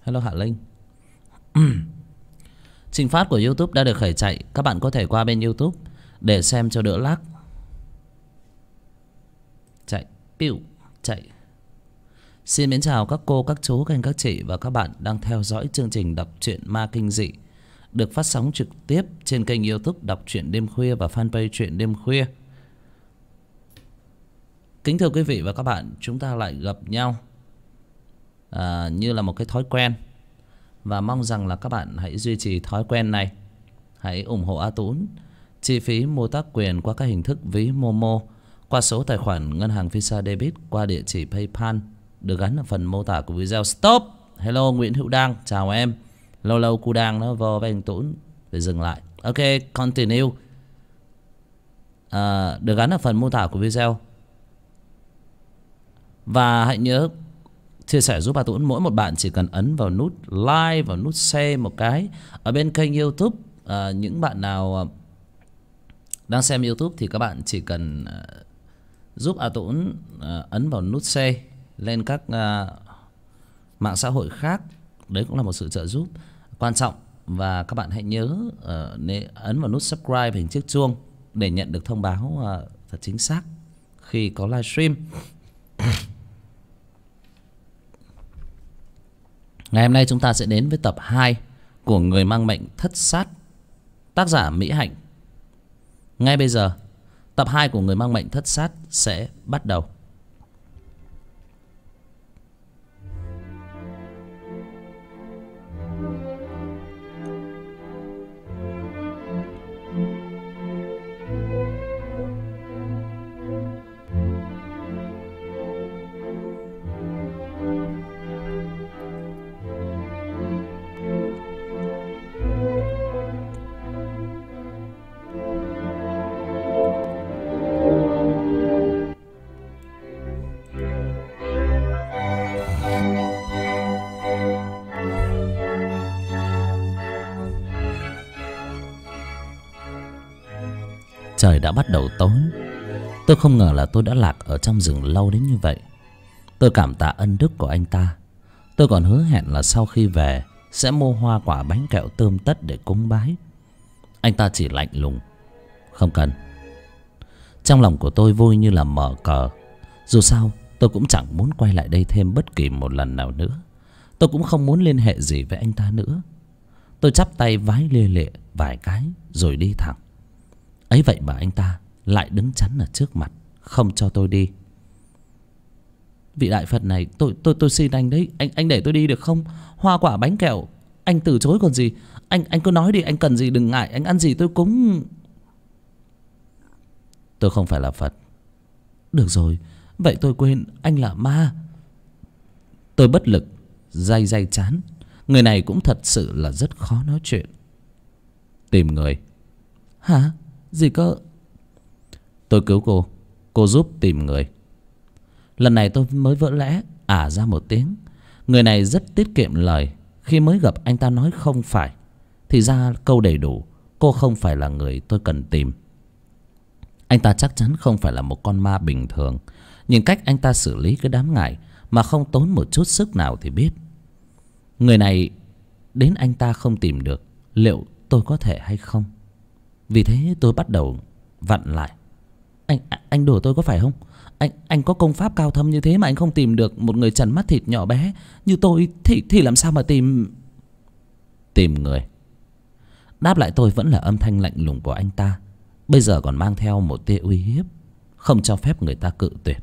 Hello Hạ Linh. Trình phát của YouTube đã được khởi chạy. Các bạn có thể qua bên YouTube để xem cho đỡ lag. Chạy, piu, chạy. Xin mến chào các cô, các chú, các anh, các chị và các bạn đang theo dõi chương trình đọc truyện ma kinh dị được phát sóng trực tiếp trên kênh YouTube Đọc truyện đêm khuya và fanpage truyện đêm khuya. Kính thưa quý vị và các bạn, chúng ta lại gặp nhau như là một cái thói quen. Và mong rằng là các bạn hãy duy trì thói quen này. Hãy ủng hộ A Tún chi phí mua tác quyền qua các hình thức ví Momo, qua số tài khoản ngân hàng Visa Debit, qua địa chỉ PayPal được gắn ở phần mô tả của video. Stop. Hello Nguyễn Hữu Đang, chào em. Lâu lâu cu Đang nó vô với anh Tún để dừng lại. Ok, continue. Được gắn ở phần mô tả của video. Và hãy nhớ chia sẻ giúp A Tún. Mỗi một bạn chỉ cần ấn vào nút like, vào nút share một cái ở bên kênh YouTube. Những bạn nào đang xem YouTube thì các bạn chỉ cần giúp A Tún ấn vào nút share lên các mạng xã hội khác. Đấy cũng là một sự trợ giúp quan trọng. Và các bạn hãy nhớ ấn vào nút subscribe hình chiếc chuông để nhận được thông báo thật chính xác khi có livestream. Ngày hôm nay chúng ta sẽ đến với tập 2 của Người Mang Mệnh Thất Sát, tác giả Mỹ Hạnh. Ngay bây giờ, tập 2 của Người Mang Mệnh Thất Sát sẽ bắt đầu. Trời đã bắt đầu tối. Tôi không ngờ là tôi đã lạc ở trong rừng lâu đến như vậy. Tôi cảm tạ ân đức của anh ta. Tôi còn hứa hẹn là sau khi về sẽ mua hoa quả bánh kẹo tươm tất để cúng bái. Anh ta chỉ lạnh lùng: không cần. Trong lòng của tôi vui như là mở cờ. Dù sao tôi cũng chẳng muốn quay lại đây thêm bất kỳ một lần nào nữa. Tôi cũng không muốn liên hệ gì với anh ta nữa. Tôi chắp tay vái lia lịa vài cái rồi đi thẳng. Ấy vậy mà anh ta lại đứng chắn ở trước mặt, không cho tôi đi. Vị đại Phật này, tôi xin anh đấy, anh để tôi đi được không? Hoa quả bánh kẹo anh từ chối còn gì. Anh cứ nói đi, anh cần gì đừng ngại, anh ăn gì tôi cúng. Tôi không phải là Phật. Được rồi, vậy tôi quên anh là ma. Tôi bất lực day day chán. Người này cũng thật sự là rất khó nói chuyện. Tìm người. Hả? Gì cơ? Tôi cứu cô giúp tìm người. Lần này tôi mới vỡ lẽ ra một tiếng. Người này rất tiết kiệm lời. Khi mới gặp anh ta nói không phải, thì ra câu đầy đủ: cô không phải là người tôi cần tìm. Anh ta chắc chắn không phải là một con ma bình thường. Nhìn cách anh ta xử lý cái đám ngải mà không tốn một chút sức nào thì biết. Người này đến anh ta không tìm được, liệu tôi có thể hay không? Vì thế tôi bắt đầu vặn lại. Anh đùa tôi có phải không? Anh có công pháp cao thâm như thế mà anh không tìm được một người trần mắt thịt nhỏ bé như tôi thì làm sao mà tìm người? Đáp lại tôi vẫn là âm thanh lạnh lùng của anh ta, bây giờ còn mang theo một tia uy hiếp, không cho phép người ta cự tuyệt.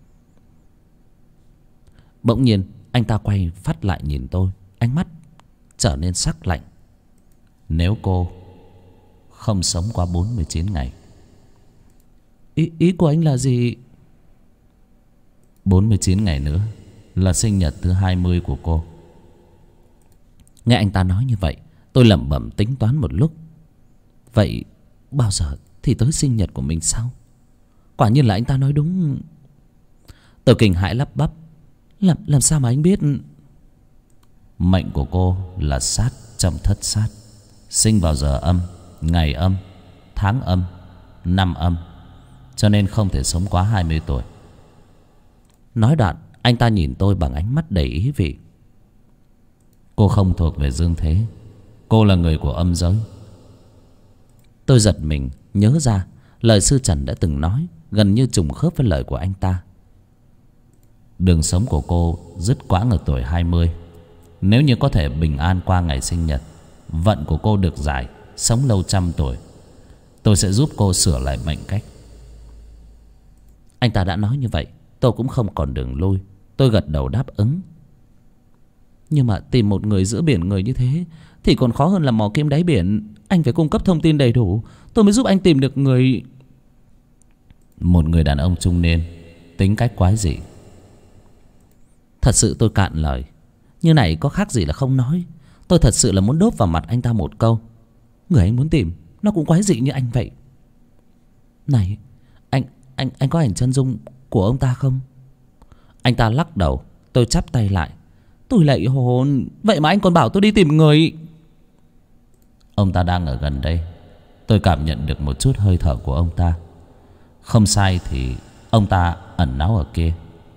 Bỗng nhiên anh ta quay phát lại nhìn tôi, ánh mắt trở nên sắc lạnh. Nếu cô không sống qua 49 ngày. Ý của anh là gì? 49 ngày nữa là sinh nhật thứ 20 của cô. Nghe anh ta nói như vậy, tôi lẩm bẩm tính toán một lúc. Vậy bao giờ thì tới sinh nhật của mình sao? Quả nhiên là anh ta nói đúng. Tôi kinh hãi lắp bắp. Làm sao mà anh biết? Mệnh của cô là sát trong thất sát, sinh vào giờ âm, ngày âm, tháng âm, năm âm, cho nên không thể sống quá 20 tuổi. Nói đoạn, anh ta nhìn tôi bằng ánh mắt đầy ý vị. Cô không thuộc về dương thế. Cô là người của âm giới. Tôi giật mình nhớ ra lời sư Trần đã từng nói, gần như trùng khớp với lời của anh ta. Đường sống của cô dứt quãng ở tuổi 20. Nếu như có thể bình an qua ngày sinh nhật, vận của cô được dài, sống lâu trăm tuổi, tôi sẽ giúp cô sửa lại mệnh cách. Anh ta đã nói như vậy, tôi cũng không còn đường lui. Tôi gật đầu đáp ứng. Nhưng mà tìm một người giữa biển người như thế thì còn khó hơn là mò kim đáy biển. Anh phải cung cấp thông tin đầy đủ, tôi mới giúp anh tìm được người. Một người đàn ông trung niên, tính cách quái dị. Thật sự tôi cạn lời. Như này có khác gì là không nói. Tôi thật sự là muốn đốt vào mặt anh ta một câu. Người anh muốn tìm nó cũng quái dị như anh vậy. Này, anh có ảnh chân dung của ông ta không? Anh ta lắc đầu. Tôi chắp tay lại. Tôi lạy hồn, vậy mà anh còn bảo tôi đi tìm người. Ông ta đang ở gần đây. Tôi cảm nhận được một chút hơi thở của ông ta. Không sai thì ông ta ẩn náu ở kia.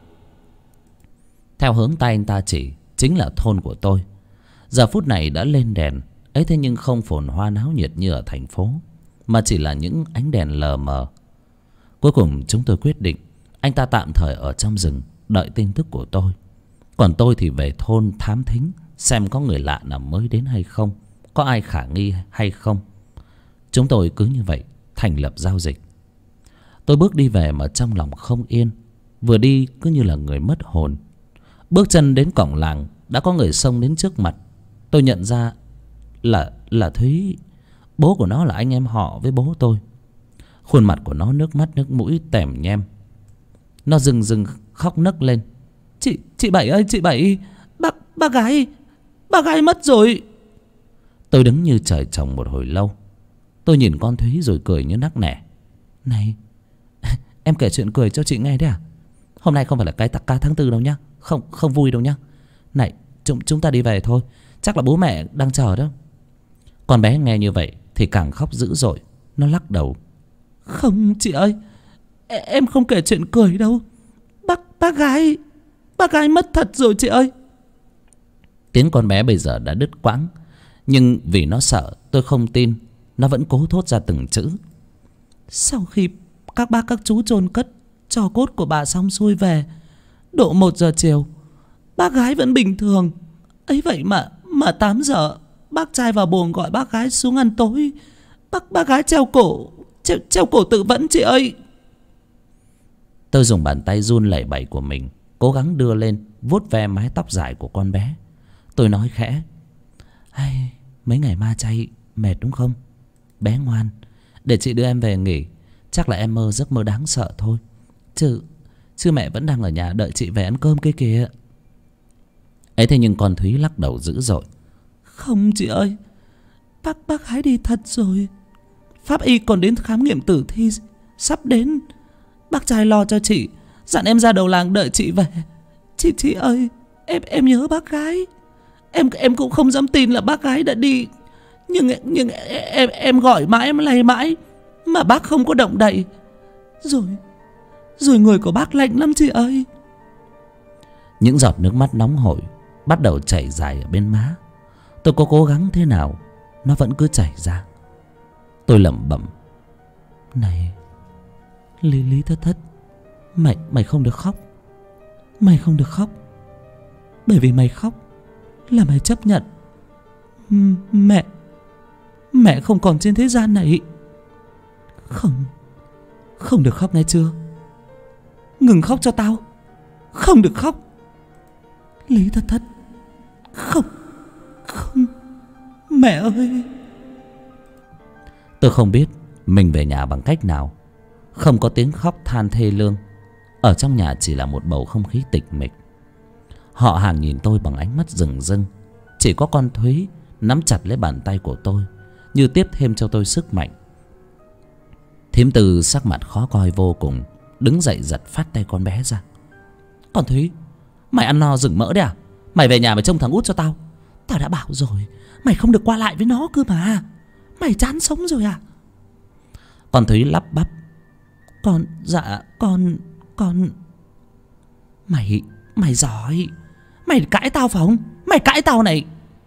Theo hướng tay anh ta chỉ, chính là thôn của tôi. Giờ phút này đã lên đèn ấy, thế nhưng không phồn hoa náo nhiệt như ở thành phố, mà chỉ là những ánh đèn lờ mờ. Cuối cùng chúng tôi quyết định anh ta tạm thời ở trong rừng đợi tin tức của tôi, còn tôi thì về thôn thám thính xem có người lạ nào mới đến hay không, có ai khả nghi hay không. Chúng tôi cứ như vậy thành lập giao dịch. Tôi bước đi về mà trong lòng không yên, vừa đi cứ như là người mất hồn. Bước chân đến cổng làng đã có người xông đến trước mặt. Tôi nhận ra là Thúy. Bố của nó là anh em họ với bố tôi. Khuôn mặt của nó nước mắt nước mũi tèm nhem. Nó rừng rừng khóc nấc lên. Chị Bảy ơi, chị Bảy, bác gái mất rồi. Tôi đứng như trời trồng một hồi lâu. Tôi nhìn con Thúy rồi cười như nắc nẻ. Này, em kể chuyện cười cho chị nghe đấy à? Hôm nay không phải là cái ca tháng 4 đâu nhá. Không vui đâu nhá. Này, chúng ta đi về thôi. Chắc là bố mẹ đang chờ đó. Con bé nghe như vậy thì càng khóc dữ dội. Nó lắc đầu. Không chị ơi, em không kể chuyện cười đâu. Bác gái mất thật rồi chị ơi. Tiếng con bé bây giờ đã đứt quãng, nhưng vì nó sợ tôi không tin, nó vẫn cố thốt ra từng chữ. Sau khi các bác các chú chôn cất tro cốt của bà xong xuôi về, độ 1 giờ chiều, bác gái vẫn bình thường. Ấy vậy mà 8 giờ bác trai vào buồng gọi bác gái xuống ăn tối. Bác gái treo cổ tự vẫn chị ơi. Tôi dùng bàn tay run lẩy bẩy của mình cố gắng đưa lên vuốt ve mái tóc dài của con bé. Tôi nói khẽ. Mấy ngày ma chay mệt đúng không? Bé ngoan, để chị đưa em về nghỉ. Chắc là em mơ giấc mơ đáng sợ thôi. Chứ mẹ vẫn đang ở nhà đợi chị về ăn cơm kia kìa. Ấy thế nhưng con Thúy lắc đầu dữ dội. Không chị ơi, bác gái đi thật rồi. Pháp y còn đến khám nghiệm tử thi sắp đến. Bác trai lo cho chị, dặn em ra đầu làng đợi chị về. Chị ơi, em nhớ bác gái. Em cũng không dám tin là bác gái đã đi. Nhưng em gọi mãi, em lay mãi mà bác không có động đậy. Rồi người của bác lạnh lắm chị ơi. Những giọt nước mắt nóng hổi bắt đầu chảy dài ở bên má. Tôi có cố gắng thế nào nó vẫn cứ chảy ra. Tôi lẩm bẩm. Này Lý thất, mày không được khóc. Mày không được khóc. Bởi vì mày khóc là mày chấp nhận Mẹ không còn trên thế gian này. Không được khóc nghe chưa? Ngừng khóc cho tao. Không được khóc. Lý thất. Không. Mẹ ơi. Tôi không biết mình về nhà bằng cách nào. Không có tiếng khóc than thê lương. Ở trong nhà chỉ là một bầu không khí tịch mịch. Họ hàng nhìn tôi bằng ánh mắt rừng rưng. Chỉ có con Thúy nắm chặt lấy bàn tay của tôi, như tiếp thêm cho tôi sức mạnh. Thím Từ sắc mặt khó coi vô cùng, đứng dậy giật phát tay con bé ra. Con Thúy, mày ăn no rừng mỡ đấy à? Mày về nhà mày trông thằng út cho tao. Tao đã bảo rồi, mày không được qua lại với nó cơ mà. Mày chán sống rồi à? Con Thúy lắp bắp. Con Mày giỏi. Mày cãi tao phải không? Mày cãi tao này.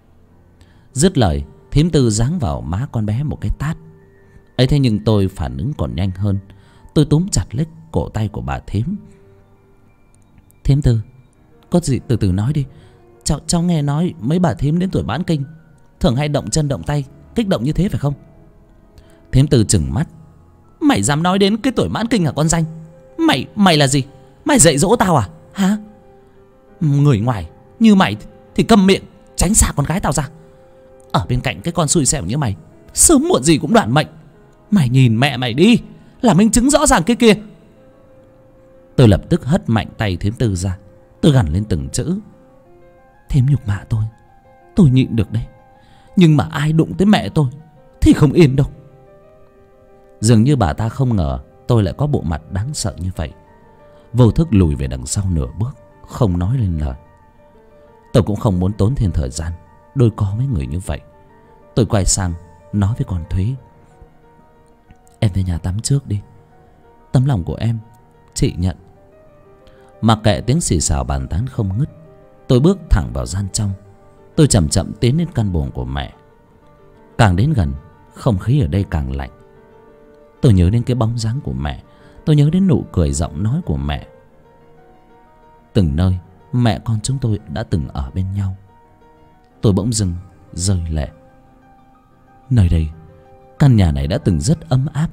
Dứt lời, thím Tư giáng vào má con bé một cái tát. Ấy thế nhưng tôi phản ứng còn nhanh hơn. Tôi túm chặt lấy cổ tay của bà thím. Thím Tư, có gì từ từ nói đi. Cháu nghe nói mấy bà thím đến tuổi mãn kinh thường hay động chân động tay, kích động như thế phải không? Thím Tư trừng mắt. Mày dám nói đến cái tuổi mãn kinh à con danh? Mày là gì? Mày dạy dỗ tao à? Hả? Người ngoài như mày thì câm miệng, tránh xa con gái tao ra. Ở bên cạnh cái con xui xẻo như mày, sớm muộn gì cũng đoạn mệnh. Mày nhìn mẹ mày đi, là minh chứng rõ ràng kia kìa. Tôi lập tức hất mạnh tay thím Tư ra. Tôi gằn lên từng chữ. Thím nhục mạ tôi nhịn được đấy. Nhưng mà ai đụng tới mẹ tôi thì không yên đâu. Dường như bà ta không ngờ tôi lại có bộ mặt đáng sợ như vậy. Vô thức lùi về đằng sau nửa bước, không nói lên lời. Tôi cũng không muốn tốn thêm thời gian đôi co với người như vậy. Tôi quay sang nói với con Thúy. Em về nhà tắm trước đi. Tấm lòng của em chị nhận. Mặc kệ tiếng xì xào bàn tán không ngứt, tôi bước thẳng vào gian trong. Tôi chậm chậm tiến đến căn buồng của mẹ. Càng đến gần, không khí ở đây càng lạnh. Tôi nhớ đến cái bóng dáng của mẹ. Tôi nhớ đến nụ cười, giọng nói của mẹ. Từng nơi mẹ con chúng tôi đã từng ở bên nhau. Tôi bỗng dưng rơi lệ. Nơi đây, căn nhà này đã từng rất ấm áp.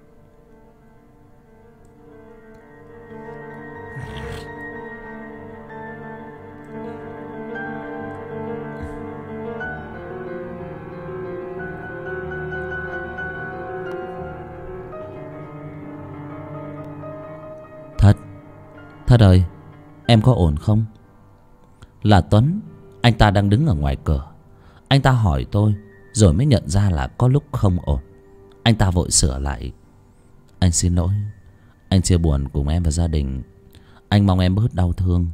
Thất ơi, em có ổn không? Là Tuấn. Anh ta đang đứng ở ngoài cửa. Anh ta hỏi tôi, rồi mới nhận ra là có lúc không ổn. Anh ta vội sửa lại. Anh xin lỗi. Anh chia buồn cùng em và gia đình. Anh mong em bớt đau thương.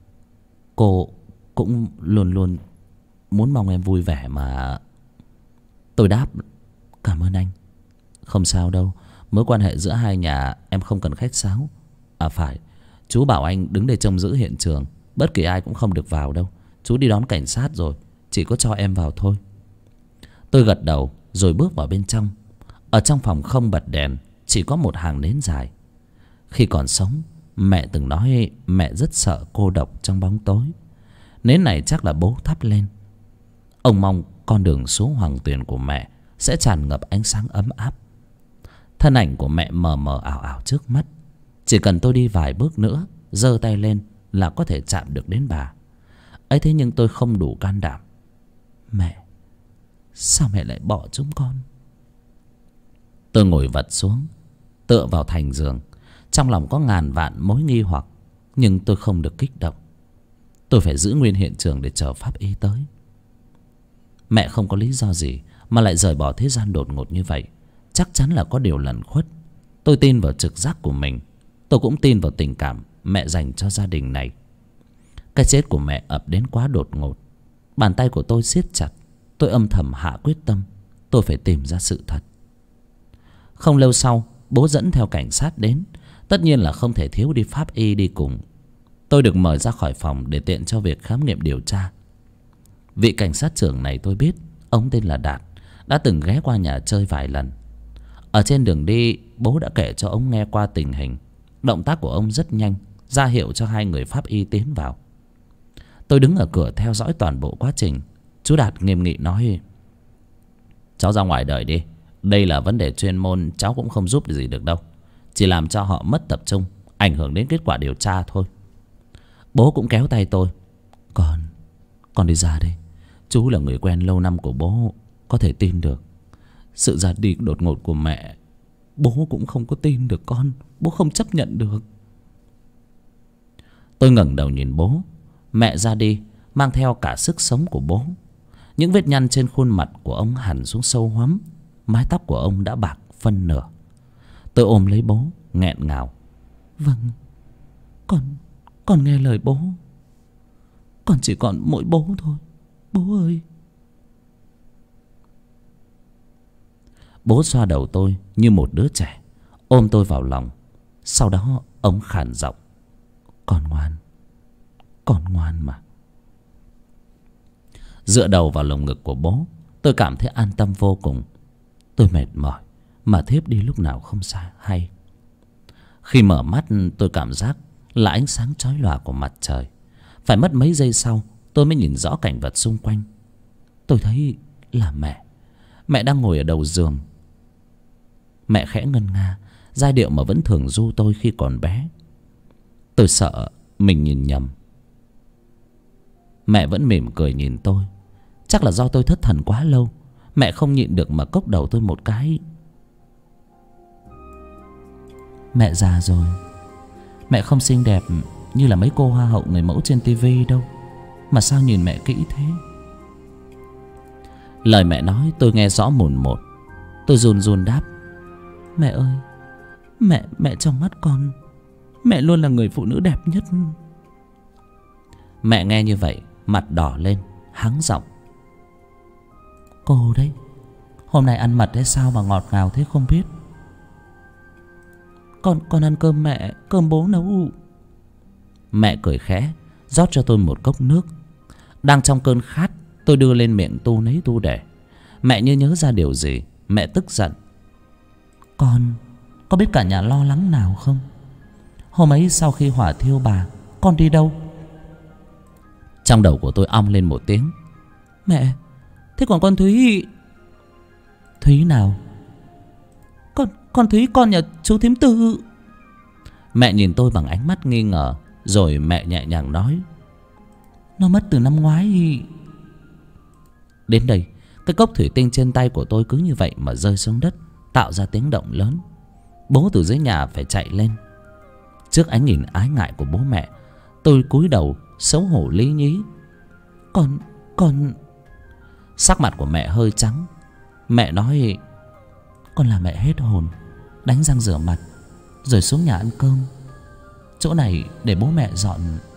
Cô cũng luôn luôn muốn mong em vui vẻ mà. Tôi đáp. Cảm ơn anh. Không sao đâu. Mối quan hệ giữa hai nhà em không cần khách sáo. À phải, chú bảo anh đứng để trông giữ hiện trường. Bất kỳ ai cũng không được vào đâu. Chú đi đón cảnh sát rồi, chỉ có cho em vào thôi. Tôi gật đầu rồi bước vào bên trong. Ở trong phòng không bật đèn, chỉ có một hàng nến dài. Khi còn sống, mẹ từng nói mẹ rất sợ cô độc trong bóng tối. Nến này chắc là bố thắp lên. Ông mong con đường xuống hoàng tuyền của mẹ sẽ tràn ngập ánh sáng ấm áp. Thân ảnh của mẹ mờ mờ ảo ảo trước mắt. Chỉ cần tôi đi vài bước nữa, giơ tay lên là có thể chạm được đến bà. Ấy thế nhưng tôi không đủ can đảm. Mẹ, sao mẹ lại bỏ chúng con? Tôi ngồi vật xuống, tựa vào thành giường. Trong lòng có ngàn vạn mối nghi hoặc, nhưng tôi không được kích động. Tôi phải giữ nguyên hiện trường để chờ pháp y tới. Mẹ không có lý do gì mà lại rời bỏ thế gian đột ngột như vậy. Chắc chắn là có điều lẩn khuất. Tôi tin vào trực giác của mình. Tôi cũng tin vào tình cảm mẹ dành cho gia đình này. Cái chết của mẹ ập đến quá đột ngột. Bàn tay của tôi siết chặt. Tôi âm thầm hạ quyết tâm. Tôi phải tìm ra sự thật. Không lâu sau, bố dẫn theo cảnh sát đến. Tất nhiên là không thể thiếu đi pháp y đi cùng. Tôi được mời ra khỏi phòng để tiện cho việc khám nghiệm điều tra. Vị cảnh sát trưởng này tôi biết. Ông tên là Đạt, đã từng ghé qua nhà chơi vài lần. Ở trên đường đi, bố đã kể cho ông nghe qua tình hình. Động tác của ông rất nhanh, ra hiệu cho hai người pháp y tiến vào. Tôi đứng ở cửa theo dõi toàn bộ quá trình. Chú Đạt nghiêm nghị nói: cháu ra ngoài đợi đi. Đây là vấn đề chuyên môn, cháu cũng không giúp gì được đâu. Chỉ làm cho họ mất tập trung, ảnh hưởng đến kết quả điều tra thôi. Bố cũng kéo tay tôi. Con đi ra đây. Chú là người quen lâu năm của bố, có thể tin được. Sự ra đi đột ngột của mẹ, bố cũng không có tin được con. Bố không chấp nhận được. Tôi ngẩng đầu nhìn bố. Mẹ ra đi mang theo cả sức sống của bố. Những vết nhăn trên khuôn mặt của ông hằn xuống sâu hoắm. Mái tóc của ông đã bạc phân nửa. Tôi ôm lấy bố, nghẹn ngào. Vâng, con nghe lời bố. Con chỉ còn mỗi bố thôi. Bố ơi. Bố xoa đầu tôi như một đứa trẻ, ôm tôi vào lòng. Sau đó ông khàn giọng: con ngoan mà. Dựa đầu vào lồng ngực của bố, Tôi cảm thấy an tâm vô cùng. Tôi mệt mỏi mà thiếp đi lúc nào không hay. Khi mở mắt tôi cảm giác là ánh sáng chói lòa của mặt trời. Phải mất mấy giây sau tôi mới nhìn rõ cảnh vật xung quanh. Tôi thấy là mẹ. Mẹ đang ngồi ở đầu giường. Mẹ khẽ ngân nga giai điệu mà vẫn thường ru tôi khi còn bé. Tôi sợ mình nhìn nhầm. Mẹ vẫn mỉm cười nhìn tôi. Chắc là do tôi thất thần quá lâu. Mẹ không nhịn được mà cốc đầu tôi một cái. Mẹ già rồi. Mẹ không xinh đẹp như là mấy cô hoa hậu người mẫu trên tivi đâu. Mà sao nhìn mẹ kỹ thế? Lời mẹ nói tôi nghe rõ mồn một. Tôi run run đáp: Mẹ ơi, mẹ trong mắt con, mẹ luôn là người phụ nữ đẹp nhất. Mẹ nghe như vậy mặt đỏ lên, hắng giọng: Cô đấy, hôm nay ăn mật hay sao mà ngọt ngào thế không biết? Con ăn cơm mẹ, cơm bố nấu. Mẹ cười khẽ rót cho tôi một cốc nước. Đang trong cơn khát, tôi đưa lên miệng tu nấy tu để. Mẹ như nhớ ra điều gì. Mẹ tức giận: Con có biết cả nhà lo lắng nào không? Hôm ấy sau khi hỏa thiêu bà, con đi đâu? Trong đầu của tôi ong lên một tiếng: Mẹ, thế còn con Thúy? Thúy nào? Con Thúy con nhà chú thím Tư. Mẹ nhìn tôi bằng ánh mắt nghi ngờ. Rồi mẹ nhẹ nhàng nói: Nó mất từ năm ngoái. Đến đây, cái cốc thủy tinh trên tay của tôi cứ như vậy mà rơi xuống đất, tạo ra tiếng động lớn. Bố từ dưới nhà phải chạy lên. Trước ánh nhìn ái ngại của bố mẹ, tôi cúi đầu xấu hổ lý nhí: Con... Sắc mặt của mẹ hơi trắng. Mẹ nói: Con làm mẹ hết hồn. Đánh răng rửa mặt rồi xuống nhà ăn cơm. Chỗ này để bố mẹ dọn.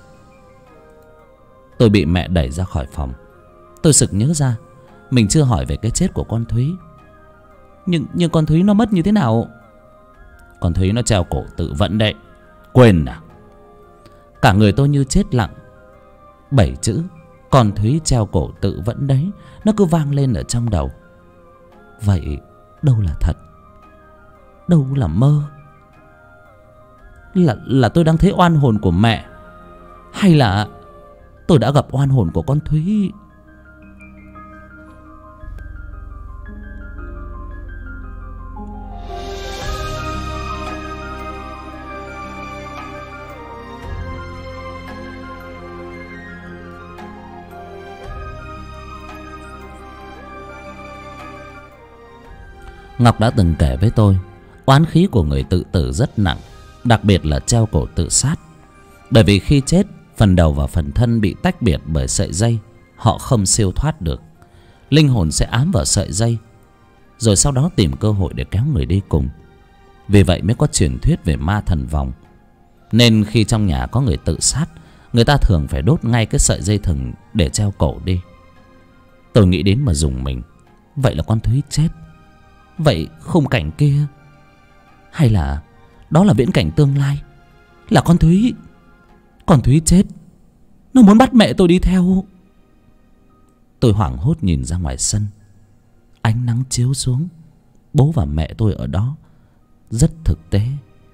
Tôi bị mẹ đẩy ra khỏi phòng. Tôi sực nhớ ra mình chưa hỏi về cái chết của con Thúy. Nhưng con Thúy nó mất như thế nào? Con Thúy nó treo cổ tự vẫn đấy. Quên à? Cả người tôi như chết lặng. 7 chữ "con Thúy treo cổ tự vẫn" đấy, nó cứ vang lên ở trong đầu. Vậy đâu là thật, đâu là mơ? Là tôi đang thấy oan hồn của mẹ, hay là tôi đã gặp oan hồn của con Thúy? Ngọc đã từng kể với tôi, oán khí của người tự tử rất nặng, đặc biệt là treo cổ tự sát. Bởi vì khi chết, phần đầu và phần thân bị tách biệt bởi sợi dây, họ không siêu thoát được. Linh hồn sẽ ám vào sợi dây, rồi sau đó tìm cơ hội để kéo người đi cùng. Vì vậy mới có truyền thuyết về ma thần vòng. Nên khi trong nhà có người tự sát, người ta thường phải đốt ngay cái sợi dây thừng để treo cổ đi. Tôi nghĩ đến mà rùng mình. Vậy là con Thúy chết. Vậy khung cảnh kia, hay là đó là viễn cảnh tương lai, là con Thúy? Con Thúy chết, nó muốn bắt mẹ tôi đi theo. Tôi hoảng hốt nhìn ra ngoài sân. Ánh nắng chiếu xuống, bố và mẹ tôi ở đó, rất thực tế.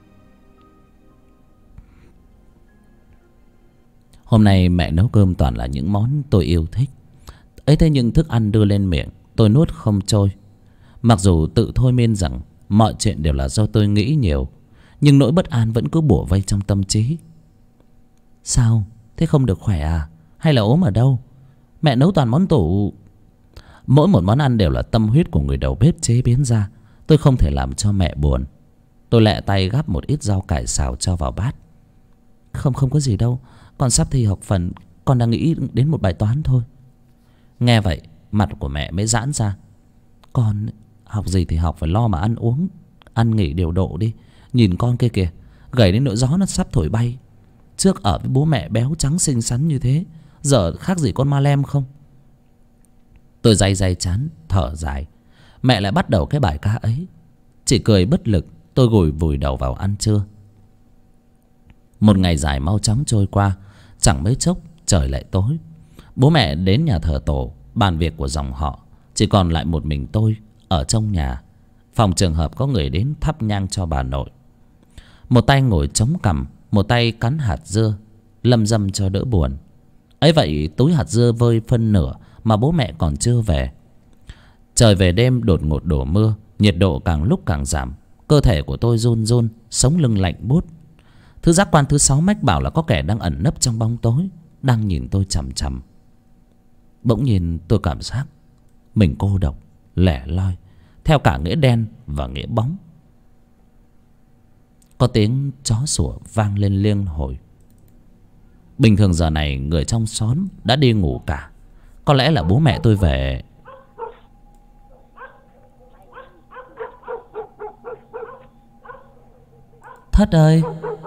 Hôm nay mẹ nấu cơm toàn là những món tôi yêu thích. Ấy thế nhưng thức ăn đưa lên miệng, tôi nuốt không trôi. Mặc dù tự thôi miên rằng mọi chuyện đều là do tôi nghĩ nhiều, nhưng nỗi bất an vẫn cứ bủa vây trong tâm trí. Sao? Thế không được khỏe à? Hay là ốm ở đâu? Mẹ nấu toàn món tủ. Mỗi một món ăn đều là tâm huyết của người đầu bếp chế biến ra. Tôi không thể làm cho mẹ buồn. Tôi lẹ tay gắp một ít rau cải xào cho vào bát. Không có gì đâu, con sắp thi học phần, con đang nghĩ đến một bài toán thôi. Nghe vậy, mặt của mẹ mới giãn ra. Con học gì thì học, phải lo mà ăn uống, ăn nghỉ điều độ đi. Nhìn con kia kìa, gầy đến nỗi gió nó sắp thổi bay. Trước ở với bố mẹ béo trắng xinh xắn như thế, giờ khác gì con ma lem không? Tôi day day chán, thở dài. Mẹ lại bắt đầu cái bài ca ấy. Chỉ cười bất lực, tôi vùi đầu vào ăn trưa. Một ngày dài mau chóng trôi qua. Chẳng mấy chốc trời lại tối. Bố mẹ đến nhà thờ tổ bàn việc của dòng họ. Chỉ còn lại một mình tôi ở trong nhà, phòng trường hợp có người đến thắp nhang cho bà nội. Một tay ngồi chống cằm, một tay cắn hạt dưa, lâm dâm cho đỡ buồn. Ấy vậy túi hạt dưa vơi phân nửa mà bố mẹ còn chưa về. Trời về đêm đột ngột đổ mưa, nhiệt độ càng lúc càng giảm. Cơ thể của tôi run run, sống lưng lạnh buốt. Thứ giác quan thứ 6 mách bảo là có kẻ đang ẩn nấp trong bóng tối, đang nhìn tôi chằm chằm. Bỗng nhiên tôi cảm giác mình cô độc, lẻ loi, theo cả nghĩa đen và nghĩa bóng. Có tiếng chó sủa vang lên liên hồi. Bình thường giờ này người trong xóm đã đi ngủ cả. Có lẽ là bố mẹ tôi về. Thất ơi!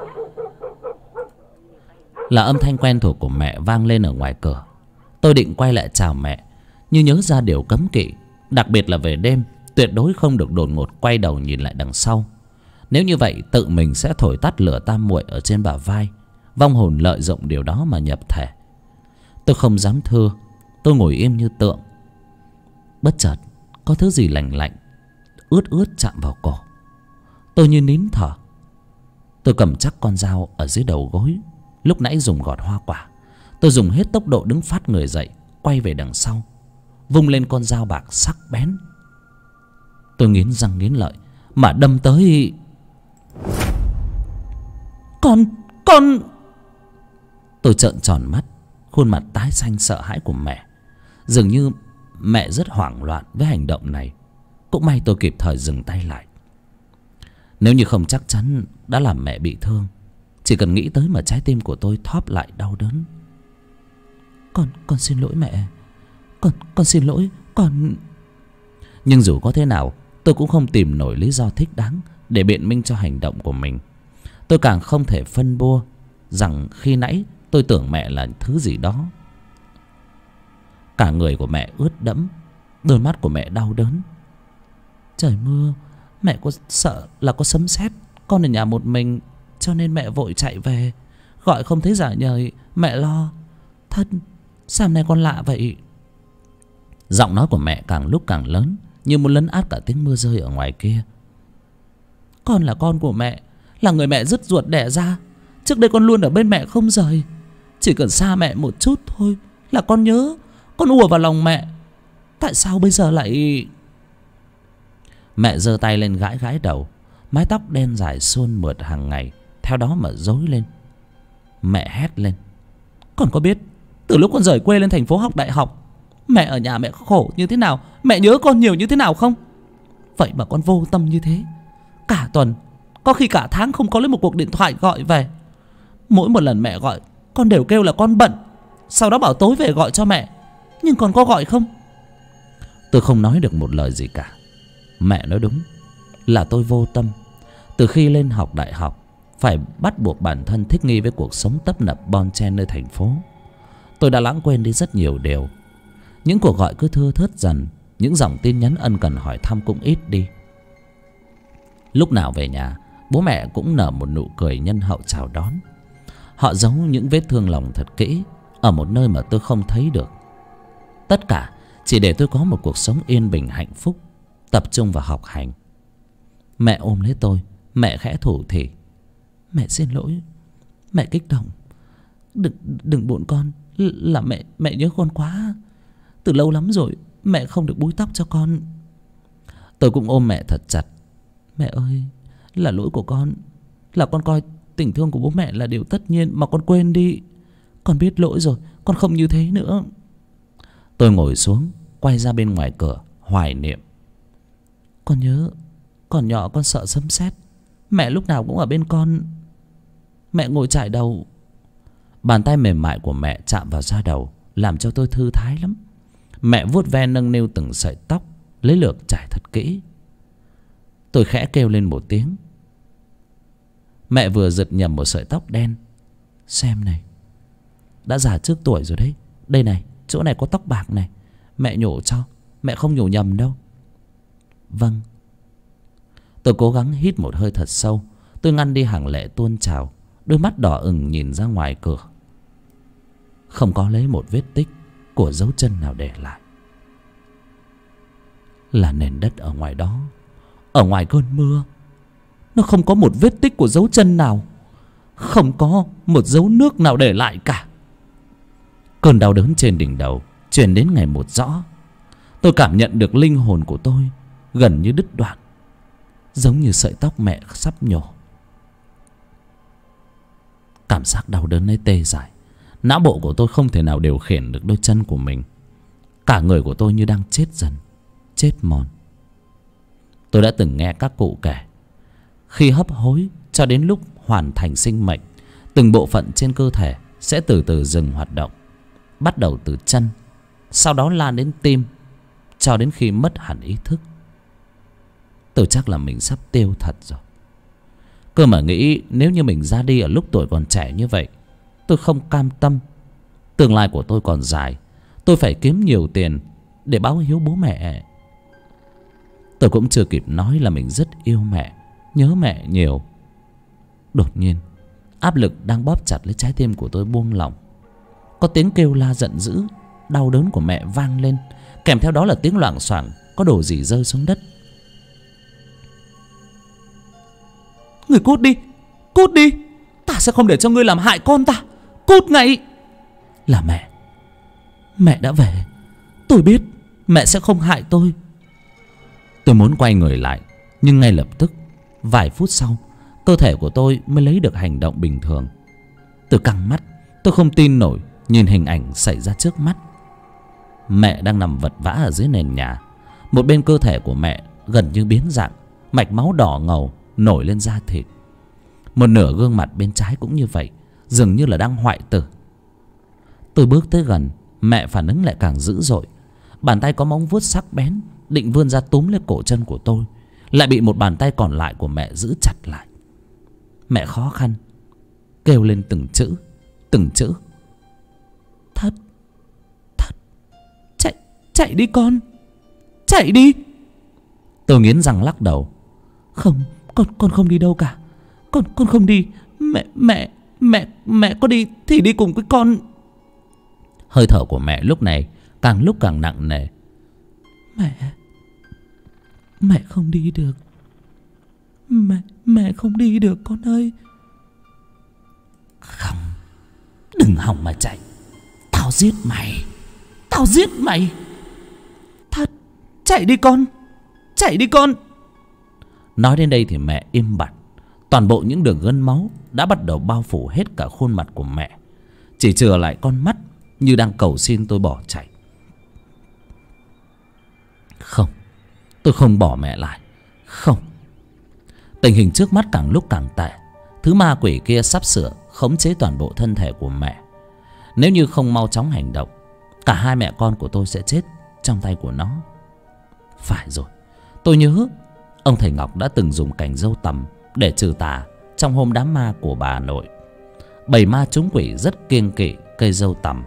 Là âm thanh quen thuộc của mẹ vang lên ở ngoài cửa. Tôi định quay lại chào mẹ, nhưng nhớ ra điều cấm kỵ, đặc biệt là về đêm tuyệt đối không được đột ngột quay đầu nhìn lại đằng sau. Nếu như vậy tự mình sẽ thổi tắt lửa tam muội ở trên bả vai. Vong hồn lợi dụng điều đó mà nhập thể. Tôi không dám thưa. Tôi ngồi im như tượng. Bất chợt có thứ gì lạnh lạnh ướt ướt chạm vào cổ. Tôi như nín thở. Tôi cầm chắc con dao ở dưới đầu gối lúc nãy dùng gọt hoa quả. Tôi dùng hết tốc độ đứng phát người dậy, quay về đằng sau, vung lên con dao bạc sắc bén. Tôi nghiến răng nghiến lợi mà đâm tới. Con! Tôi trợn tròn mắt, khuôn mặt tái xanh sợ hãi của mẹ. Dường như mẹ rất hoảng loạn với hành động này. Cũng may tôi kịp thời dừng tay lại. Nếu như không chắc chắn đã làm mẹ bị thương, chỉ cần nghĩ tới mà trái tim của tôi thóp lại đau đớn. Con xin lỗi mẹ. Con xin lỗi. Nhưng dù có thế nào, tôi cũng không tìm nổi lý do thích đáng để biện minh cho hành động của mình. Tôi càng không thể phân bua rằng khi nãy tôi tưởng mẹ là thứ gì đó. Cả người của mẹ ướt đẫm, đôi mắt của mẹ đau đớn. Trời mưa, mẹ có sợ là có sấm sét, con ở nhà một mình cho nên mẹ vội chạy về, gọi không thấy giả nhời, mẹ lo. Thân, sao hôm nay con lạ vậy? Giọng nói của mẹ càng lúc càng lớn, như muốn lấn át cả tiếng mưa rơi ở ngoài kia. Con là con của mẹ, là người mẹ dứt ruột đẻ ra. Trước đây con luôn ở bên mẹ không rời. Chỉ cần xa mẹ một chút thôi là con nhớ, con ùa vào lòng mẹ. Tại sao bây giờ lại... Mẹ giơ tay lên gãi gãi đầu. Mái tóc đen dài suôn mượt hàng ngày theo đó mà rối lên. Mẹ hét lên. Con có biết từ lúc con rời quê lên thành phố học đại học, mẹ ở nhà mẹ khổ như thế nào, mẹ nhớ con nhiều như thế nào không? Vậy mà con vô tâm như thế. Cả tuần, có khi cả tháng không có lấy một cuộc điện thoại gọi về. Mỗi một lần mẹ gọi, con đều kêu là con bận, sau đó bảo tối về gọi cho mẹ. Nhưng con có gọi không? Tôi không nói được một lời gì cả. Mẹ nói đúng, là tôi vô tâm. Từ khi lên học đại học, phải bắt buộc bản thân thích nghi với cuộc sống tấp nập bon chen nơi thành phố, tôi đã lãng quên đi rất nhiều điều. Những cuộc gọi cứ thưa thớt dần, những dòng tin nhắn ân cần hỏi thăm cũng ít đi. Lúc nào về nhà, bố mẹ cũng nở một nụ cười nhân hậu chào đón. Họ giấu những vết thương lòng thật kỹ ở một nơi mà tôi không thấy được. Tất cả chỉ để tôi có một cuộc sống yên bình hạnh phúc, tập trung vào học hành. Mẹ ôm lấy tôi, mẹ khẽ thủ thỉ. Mẹ xin lỗi, mẹ kích động. Đừng buồn con, là mẹ nhớ con quá. Từ lâu lắm rồi mẹ không được búi tóc cho con. Tôi cũng ôm mẹ thật chặt. Mẹ ơi, là lỗi của con, là con coi tình thương của bố mẹ là điều tất nhiên mà con quên đi. Con biết lỗi rồi, con không như thế nữa. Tôi ngồi xuống, quay ra bên ngoài cửa, hoài niệm. Con nhớ, còn nhỏ con sợ sấm sét, mẹ lúc nào cũng ở bên con. Mẹ ngồi chải đầu. Bàn tay mềm mại của mẹ chạm vào da đầu, làm cho tôi thư thái lắm. Mẹ vuốt ve nâng niu từng sợi tóc, lấy lược chải thật kỹ. Tôi khẽ kêu lên một tiếng. Mẹ vừa giật nhầm một sợi tóc đen. Xem này, đã già trước tuổi rồi đấy. Đây này, chỗ này có tóc bạc này, mẹ nhổ cho, mẹ không nhổ nhầm đâu. Vâng. Tôi cố gắng hít một hơi thật sâu. Tôi ngăn đi hàng lệ tuôn trào, đôi mắt đỏ ửng nhìn ra ngoài cửa. Không có lấy một vết tích của dấu chân nào để lại. là nền đất ở ngoài đó, ở ngoài cơn mưa, nó không có một vết tích của dấu chân nào, không có một dấu nước nào để lại cả. Cơn đau đớn trên đỉnh đầu truyền đến ngày một rõ. Tôi cảm nhận được linh hồn của tôi gần như đứt đoạn, giống như sợi tóc mẹ sắp nhổ. Cảm giác đau đớn ấy tê dại. Não bộ của tôi không thể nào điều khiển được đôi chân của mình. Cả người của tôi như đang chết dần, chết mòn. Tôi đã từng nghe các cụ kể, khi hấp hối cho đến lúc hoàn thành sinh mệnh, từng bộ phận trên cơ thể sẽ từ từ dừng hoạt động, bắt đầu từ chân, sau đó lan đến tim, cho đến khi mất hẳn ý thức. Tôi chắc là mình sắp tiêu thật rồi. Cơ mà nghĩ nếu như mình ra đi ở lúc tuổi còn trẻ như vậy, tôi không cam tâm. Tương lai của tôi còn dài, tôi phải kiếm nhiều tiền để báo hiếu bố mẹ. Tôi cũng chưa kịp nói là mình rất yêu mẹ, nhớ mẹ nhiều. Đột nhiên, áp lực đang bóp chặt lấy trái tim của tôi buông lỏng. Có tiếng kêu la giận dữ, đau đớn của mẹ vang lên, kèm theo đó là tiếng loảng xoảng có đồ gì rơi xuống đất. Người cút đi, cút đi, ta sẽ không để cho ngươi làm hại con ta. Cút ngay. Là mẹ. Mẹ đã về. Tôi biết mẹ sẽ không hại tôi. Tôi muốn quay người lại, nhưng ngay lập tức, vài phút sau, cơ thể của tôi mới lấy được hành động bình thường. Tôi căng mắt, tôi không tin nổi nhìn hình ảnh xảy ra trước mắt. Mẹ đang nằm vật vã ở dưới nền nhà. Một bên cơ thể của mẹ gần như biến dạng, mạch máu đỏ ngầu nổi lên da thịt. Một nửa gương mặt bên trái cũng như vậy, dường như là đang hoại tử. Tôi bước tới gần, mẹ phản ứng lại càng dữ dội. Bàn tay có móng vuốt sắc bén định vươn ra túm lấy cổ chân của tôi, lại bị một bàn tay còn lại của mẹ giữ chặt lại. Mẹ khó khăn kêu lên từng chữ, từng chữ. Thất, Thất, chạy đi con, chạy đi. Tôi nghiến răng lắc đầu. Không, con không đi đâu cả. Con không đi. Mẹ có đi thì đi cùng với con. Hơi thở của mẹ lúc này càng lúc càng nặng nề. Mẹ không đi được. Mẹ không đi được con ơi. Không, đừng hòng mà chạy. Tao giết mày. Tao giết mày. Thật, chạy đi con, chạy đi con. Nói đến đây thì mẹ im bặt. Toàn bộ những đường gân máu đã bắt đầu bao phủ hết cả khuôn mặt của mẹ, chỉ chừa lại con mắt như đang cầu xin tôi bỏ chạy. Không, tôi không bỏ mẹ lại. Không. Tình hình trước mắt càng lúc càng tệ. Thứ ma quỷ kia sắp sửa khống chế toàn bộ thân thể của mẹ. Nếu như không mau chóng hành động, cả hai mẹ con của tôi sẽ chết trong tay của nó. Phải rồi, tôi nhớ ông thầy Ngọc đã từng dùng cành dâu tằm để trừ tà trong hôm đám ma của bà nội. Bầy ma trúng quỷ rất kiêng kỵ cây dâu tằm.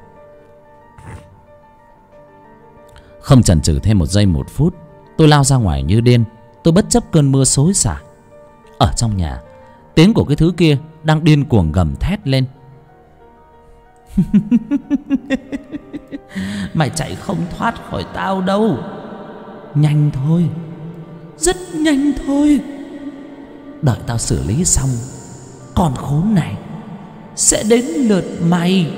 Không chần chừ thêm một giây một phút, tôi lao ra ngoài như điên. Tôi bất chấp cơn mưa xối xả. Ở trong nhà, tiếng của cái thứ kia đang điên cuồng gầm thét lên. Mày chạy không thoát khỏi tao đâu. Nhanh thôi, rất nhanh thôi. Đợi tao xử lý xong, con khốn này sẽ đến lượt mày.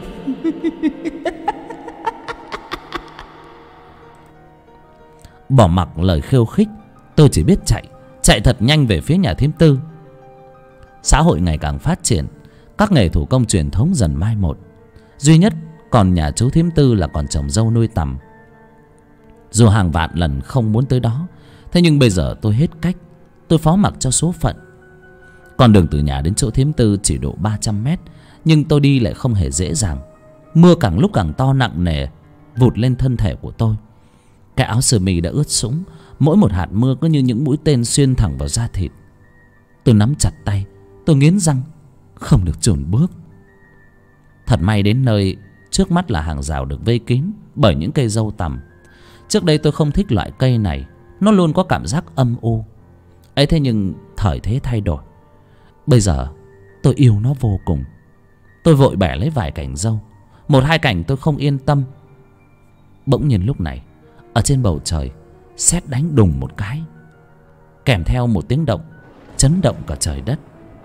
Bỏ mặc lời khiêu khích, tôi chỉ biết chạy, chạy thật nhanh về phía nhà thím Tư. Xã hội ngày càng phát triển, các nghề thủ công truyền thống dần mai một. Duy nhất còn nhà chú thím Tư là còn trồng dâu nuôi tằm. Dù hàng vạn lần không muốn tới đó, thế nhưng bây giờ tôi hết cách. Tôi phó mặc cho số phận. Con đường từ nhà đến chỗ thím Tư chỉ độ 300 mét, nhưng tôi đi lại không hề dễ dàng. Mưa càng lúc càng to nặng nề vụt lên thân thể của tôi. Cái áo sơ mi đã ướt sũng, mỗi một hạt mưa cứ như những mũi tên xuyên thẳng vào da thịt. Tôi nắm chặt tay, tôi nghiến răng, không được chùn bước. Thật may đến nơi, trước mắt là hàng rào được vây kín bởi những cây dâu tằm. Trước đây tôi không thích loại cây này, nó luôn có cảm giác âm u. Ấy thế nhưng thời thế thay đổi, bây giờ tôi yêu nó vô cùng. Tôi vội bẻ lấy vài cành dâu. Một hai cành tôi không yên tâm. Bỗng nhiên lúc này, ở trên bầu trời sét đánh đùng một cái, kèm theo một tiếng động chấn động cả trời đất.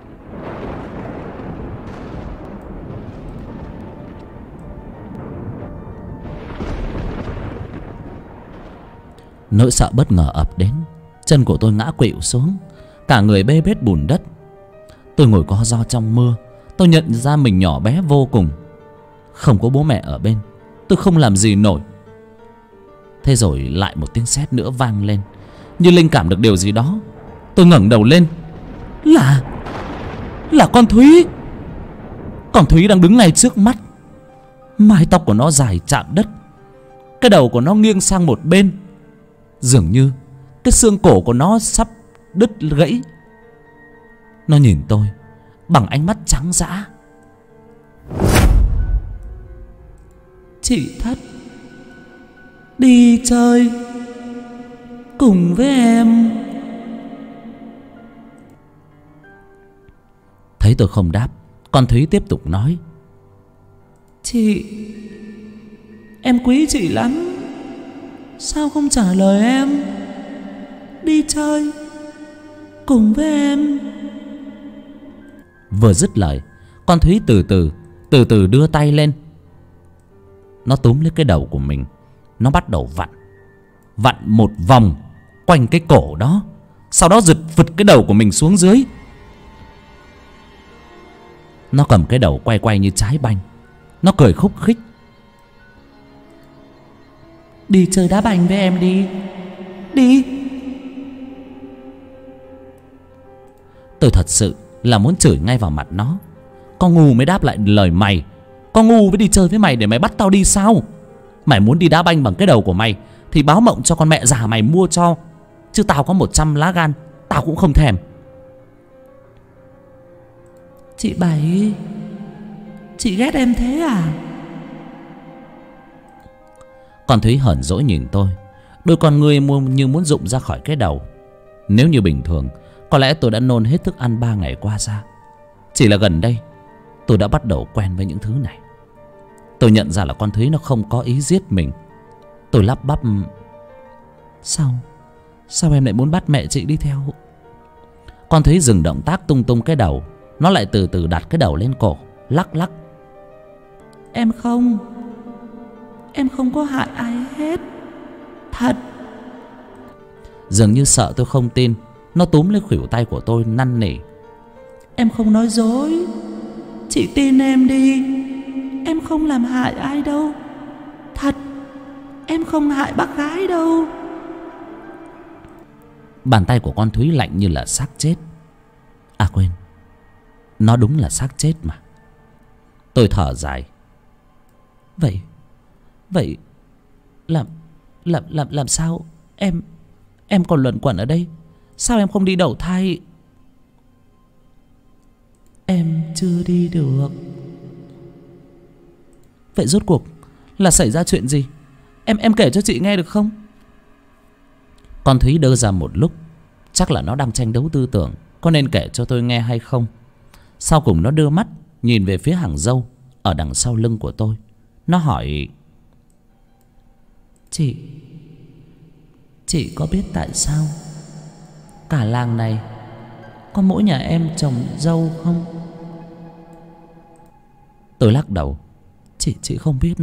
Nỗi sợ bất ngờ ập đến, chân của tôi ngã khuỵu xuống, cả người bê bết bùn đất. Tôi ngồi co ro trong mưa. Tôi nhận ra mình nhỏ bé vô cùng, không có bố mẹ ở bên, tôi không làm gì nổi. Thế rồi lại một tiếng sét nữa vang lên. Như linh cảm được điều gì đó, tôi ngẩng đầu lên. Là con Thúy. Con Thúy đang đứng ngay trước mắt. Mái tóc của nó dài chạm đất, cái đầu của nó nghiêng sang một bên, dường như cái xương cổ của nó sắp đứt gãy. Nó nhìn tôi bằng ánh mắt trắng dã. Chị Thất đi chơi cùng với em. Thấy tôi không đáp, con Thúy tiếp tục nói. Chị, em quý chị lắm, sao không trả lời em? Đi chơi cùng với em. Vừa dứt lời, con Thúy từ từ đưa tay lên. Nó túm lấy cái đầu của mình, nó bắt đầu vặn một vòng quanh cái cổ đó, sau đó giật phật cái đầu của mình xuống dưới. Nó cầm cái đầu quay như trái banh. Nó cười khúc khích. Đi chơi đá banh với em đi. Đi. Tôi thật sự là muốn chửi ngay vào mặt nó. Con ngu mới đáp lại lời mày. Con ngu mới đi chơi với mày để mày bắt tao đi sao? Mày muốn đi đá banh bằng cái đầu của mày thì báo mộng cho con mẹ già mày mua cho, chứ tao có 100 lá gan tao cũng không thèm. Chị Bảy, chị ghét em thế à? Con Thúy hờn dỗi nhìn tôi, đôi con ngươi như muốn rụng ra khỏi cái đầu. Nếu như bình thường, có lẽ tôi đã nôn hết thức ăn 3 ngày qua ra. Chỉ là gần đây tôi đã bắt đầu quen với những thứ này. Tôi nhận ra là con Thúy nó không có ý giết mình. Tôi lắp bắp. Sao em lại muốn bắt mẹ chị đi theo? Con Thúy dừng động tác tung tung cái đầu. Nó lại từ từ đặt cái đầu lên cổ, lắc lắc. Em không có hại ai hết, thật. Dường như sợ tôi không tin, nó túm lấy khuỷu tay của tôi năn nỉ. Em không nói dối, chị tin em đi. Em không làm hại ai đâu, thật. Em không hại bác gái đâu. Bàn tay của con Thúy lạnh như là xác chết. À quên, nó đúng là xác chết mà. Tôi thở dài. Vậy làm sao em còn luẩn quẩn ở đây? Sao em không đi đầu thai? Em chưa đi được. Vậy rốt cuộc là xảy ra chuyện gì? Em kể cho chị nghe được không? Con Thúy đơ ra một lúc. Chắc là nó đang tranh đấu tư tưởng có nên kể cho tôi nghe hay không. Sau cùng nó đưa mắt nhìn về phía hàng râu ở đằng sau lưng của tôi. Nó hỏi. Chị có biết tại sao cả làng này có mỗi nhà em trồng dâu không? Tôi lắc đầu. Chị không biết.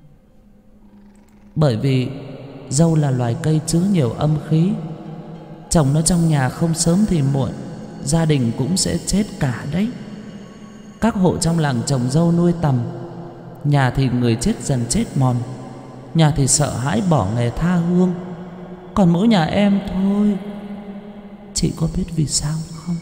Bởi vì dâu là loài cây chứa nhiều âm khí. Trồng nó trong nhà không sớm thì muộn, gia đình cũng sẽ chết cả đấy. Các hộ trong làng trồng dâu nuôi tầm, nhà thì người chết dần chết mòn, nhà thì sợ hãi bỏ nghề tha hương. Còn mỗi nhà em thôi. Chị có biết vì sao không?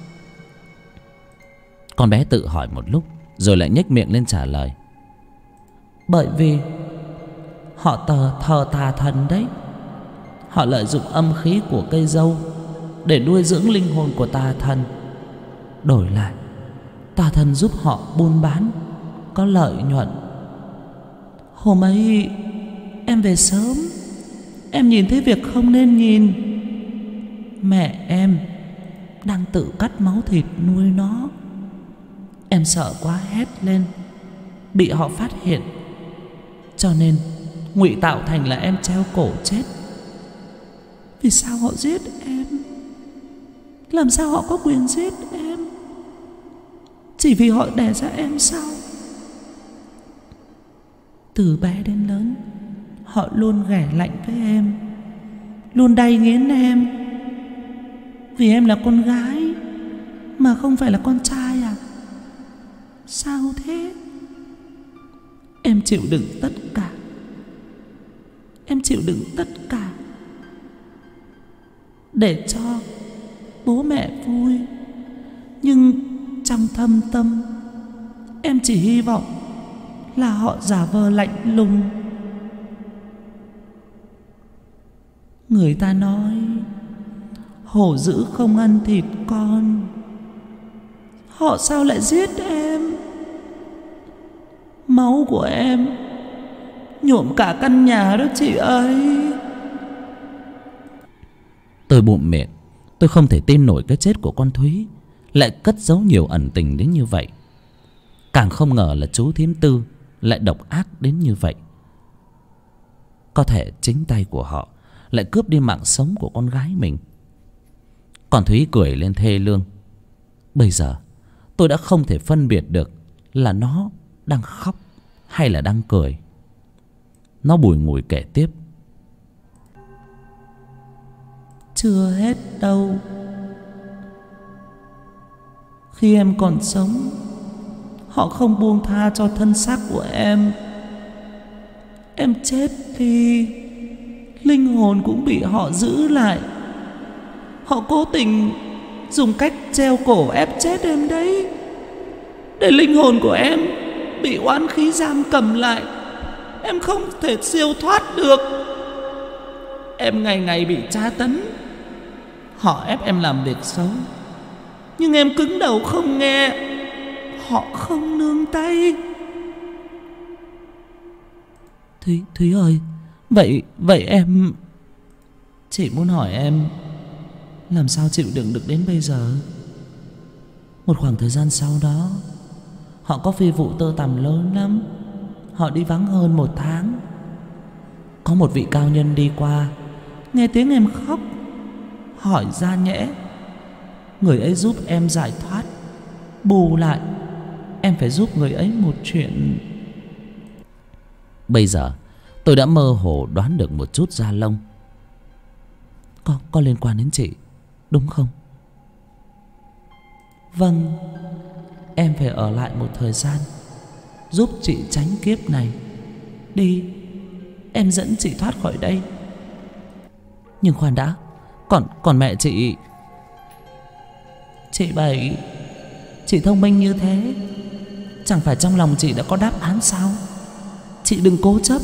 Con bé tự hỏi một lúc rồi lại nhếch miệng lên trả lời. Bởi vì họ thờ tà thần đấy. Họ lợi dụng âm khí của cây dâu để nuôi dưỡng linh hồn của tà thần. Đổi lại, tà thần giúp họ buôn bán, có lợi nhuận. Hôm ấy em về sớm, em nhìn thấy việc không nên nhìn. Mẹ em đang tự cắt máu thịt nuôi nó. Em sợ quá hét lên, bị họ phát hiện, cho nên ngụy tạo thành là em treo cổ chết. Vì sao họ giết em? Làm sao họ có quyền giết em? Chỉ vì họ đẻ ra em sao? Từ bé đến lớn, họ luôn ghẻ lạnh với em, luôn đay nghiến em. Vì em là con gái mà không phải là con trai à? Sao thế? Em chịu đựng tất cả. Em chịu đựng tất cả để cho bố mẹ vui. Nhưng trong thâm tâm em chỉ hy vọng là họ giả vờ lạnh lùng. Người ta nói hổ dữ không ăn thịt con. Họ sao lại giết em? Máu của em nhuộm cả căn nhà đó chị ơi. Tôi bụm miệng. Tôi không thể tin nổi cái chết của con Thúy lại cất giấu nhiều ẩn tình đến như vậy. Càng không ngờ là chú thím Tư lại độc ác đến như vậy. Có thể chính tay của họ lại cướp đi mạng sống của con gái mình. Còn Thúy cười lên thê lương. Bây giờ tôi đã không thể phân biệt được là nó đang khóc hay là đang cười. Nó bùi ngùi kể tiếp. Chưa hết đâu. Khi em còn sống, họ không buông tha cho thân xác của em. Em chết thì linh hồn cũng bị họ giữ lại. Họ cố tình dùng cách treo cổ ép chết em đấy, để linh hồn của em bị oán khí giam cầm lại. Em không thể siêu thoát được. Em ngày ngày bị tra tấn. Họ ép em làm việc xấu, nhưng em cứng đầu không nghe. Họ không nương tay. Thúy ơi, Vậy em... Chị muốn hỏi em, làm sao chịu đựng được đến bây giờ? Một khoảng thời gian sau đó, họ có phi vụ tơ tằm lớn lắm. Họ đi vắng hơn 1 tháng. Có một vị cao nhân đi qua, nghe tiếng em khóc, hỏi ra nhẽ. Người ấy giúp em giải thoát. Bù lại, em phải giúp người ấy một chuyện. Bây giờ tôi đã mơ hồ đoán được một chút da lông. Có liên quan đến chị, đúng không? Vâng. Em phải ở lại một thời gian, giúp chị tránh kiếp này. Đi, em dẫn chị thoát khỏi đây. Nhưng khoan đã, còn mẹ chị... Chị Bảy, chị thông minh như thế, chẳng phải trong lòng chị đã có đáp án sao? Chị đừng cố chấp.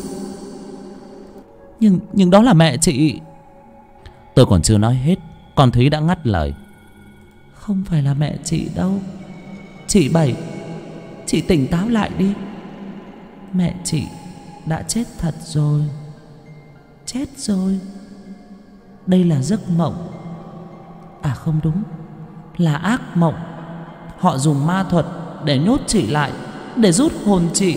Nhưng đó là mẹ chị. Tôi còn chưa nói hết, con Thúy đã ngắt lời. Không phải là mẹ chị đâu. Chị Bảy, chị tỉnh táo lại đi. Mẹ chị đã chết thật rồi. Chết rồi. Đây là giấc mộng. À không đúng, là ác mộng. Họ dùng ma thuật để nhốt chị lại, để rút hồn chị.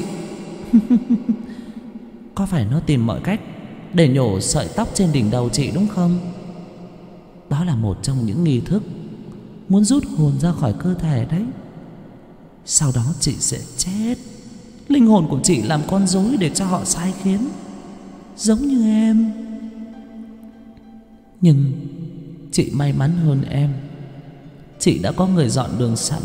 Có phải nó tìm mọi cách để nhổ sợi tóc trên đỉnh đầu chị đúng không? Đó là một trong những nghi thức muốn rút hồn ra khỏi cơ thể đấy. Sau đó chị sẽ chết. Linh hồn của chị làm con rối để cho họ sai khiến, giống như em. Nhưng chị may mắn hơn em. Chị đã có người dọn đường sẵn.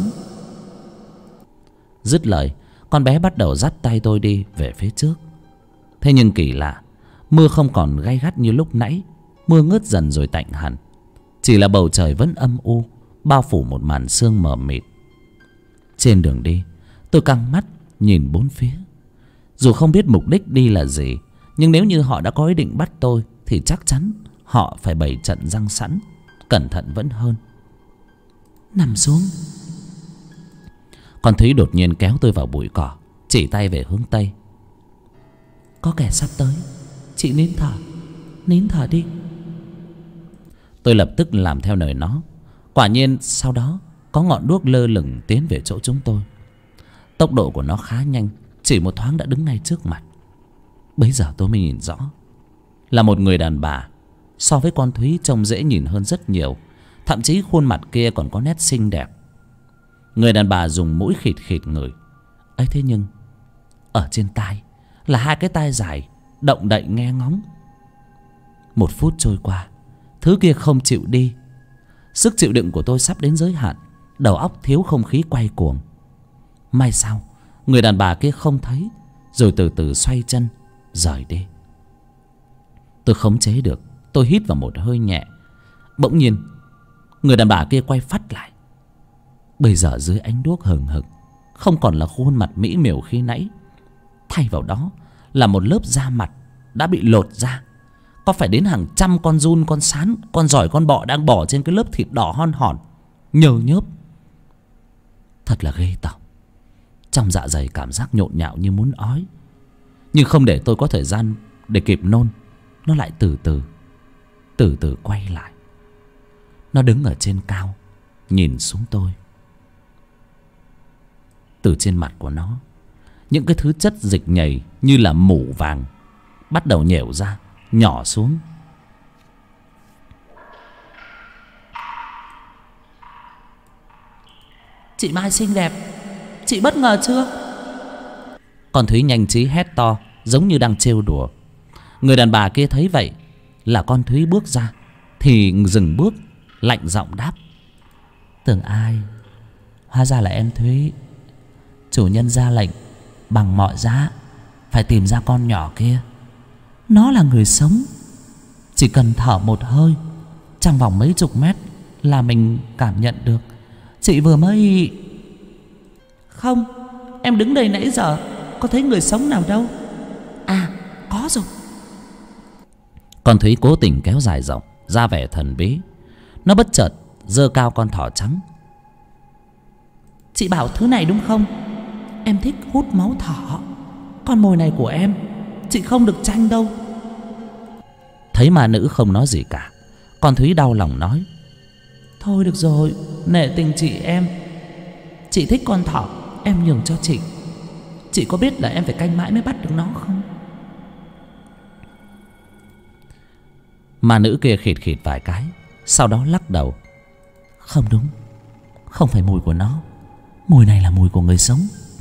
Dứt lời, con bé bắt đầu dắt tay tôi đi về phía trước. Thế nhưng kỳ lạ, mưa không còn gay gắt như lúc nãy. Mưa ngớt dần rồi tạnh hẳn. Chỉ là bầu trời vẫn âm u, bao phủ một màn sương mờ mịt. Trên đường đi, tôi căng mắt nhìn bốn phía. Dù không biết mục đích đi là gì, nhưng nếu như họ đã có ý định bắt tôi thì chắc chắn họ phải bày trận răng sẵn. Cẩn thận vẫn hơn. Nằm xuống. Con Thúy đột nhiên kéo tôi vào bụi cỏ, chỉ tay về hướng tây. Có kẻ sắp tới. Chị nín thở đi. Tôi lập tức làm theo lời nó. Quả nhiên sau đó có ngọn đuốc lơ lửng tiến về chỗ chúng tôi. Tốc độ của nó khá nhanh, chỉ một thoáng đã đứng ngay trước mặt. Bấy giờ tôi mới nhìn rõ là một người đàn bà So với con Thúy trông dễ nhìn hơn rất nhiều. Thậm chí khuôn mặt kia còn có nét xinh đẹp. Người đàn bà dùng mũi khịt khịt ngửi. Ấy thế nhưng ở trên tai là hai cái tai dài động đậy nghe ngóng. 1 phút trôi qua, thứ kia không chịu đi. Sức chịu đựng của tôi sắp đến giới hạn. Đầu óc thiếu không khí quay cuồng. May sao người đàn bà kia không thấy, rồi từ từ xoay chân rời đi. Tôi khống chế được. Tôi hít vào một hơi nhẹ. Bỗng nhiên người đàn bà kia quay phắt lại. Bây giờ dưới ánh đuốc hừng hực, không còn là khuôn mặt mỹ miều khi nãy. Thay vào đó là một lớp da mặt đã bị lột ra. Có phải đến hàng trăm con giun, con sán, con giỏi, con bọ đang bò trên cái lớp thịt đỏ hon hòn nhờ nhớp. Thật là ghê tởm. Trong dạ dày cảm giác nhộn nhạo như muốn ói. Nhưng không để tôi có thời gian để kịp nôn, nó lại từ từ quay lại. Nó đứng ở trên cao nhìn xuống tôi. Từ trên mặt của nó, những cái thứ chất dịch nhầy như là mủ vàng bắt đầu nhểu ra, nhỏ xuống. Chị Mai xinh đẹp, chị bất ngờ chưa? Con Thúy nhanh trí hét to, giống như đang trêu đùa. Người đàn bà kia thấy vậy là con Thúy bước ra thì dừng bước, lạnh giọng đáp. Tưởng ai, hóa ra là em Thúy. Chủ nhân ra lệnh bằng mọi giá phải tìm ra con nhỏ kia. Nó là người sống. Chỉ cần thở một hơi, trong vòng mấy chục mét là mình cảm nhận được. Chị vừa mới... Không, em đứng đây nãy giờ có thấy người sống nào đâu. À, có rồi. Con Thúy cố tình kéo dài giọng, ra vẻ thần bí. Nó bất chợt giơ cao con thỏ trắng. Chị bảo thứ này đúng không? Em thích hút máu thỏ. Con mồi này của em, chị không được tranh đâu. Thấy ma nữ không nói gì cả, con Thúy đau lòng nói. Thôi được rồi, nể tình chị em. Chị thích con thỏ, em nhường cho chị. Chị có biết là em phải canh mãi mới bắt được nó không? Ma nữ kia khịt khịt vài cái, sau đó lắc đầu. Không đúng, không phải mùi của nó. Mùi này là mùi của người sống.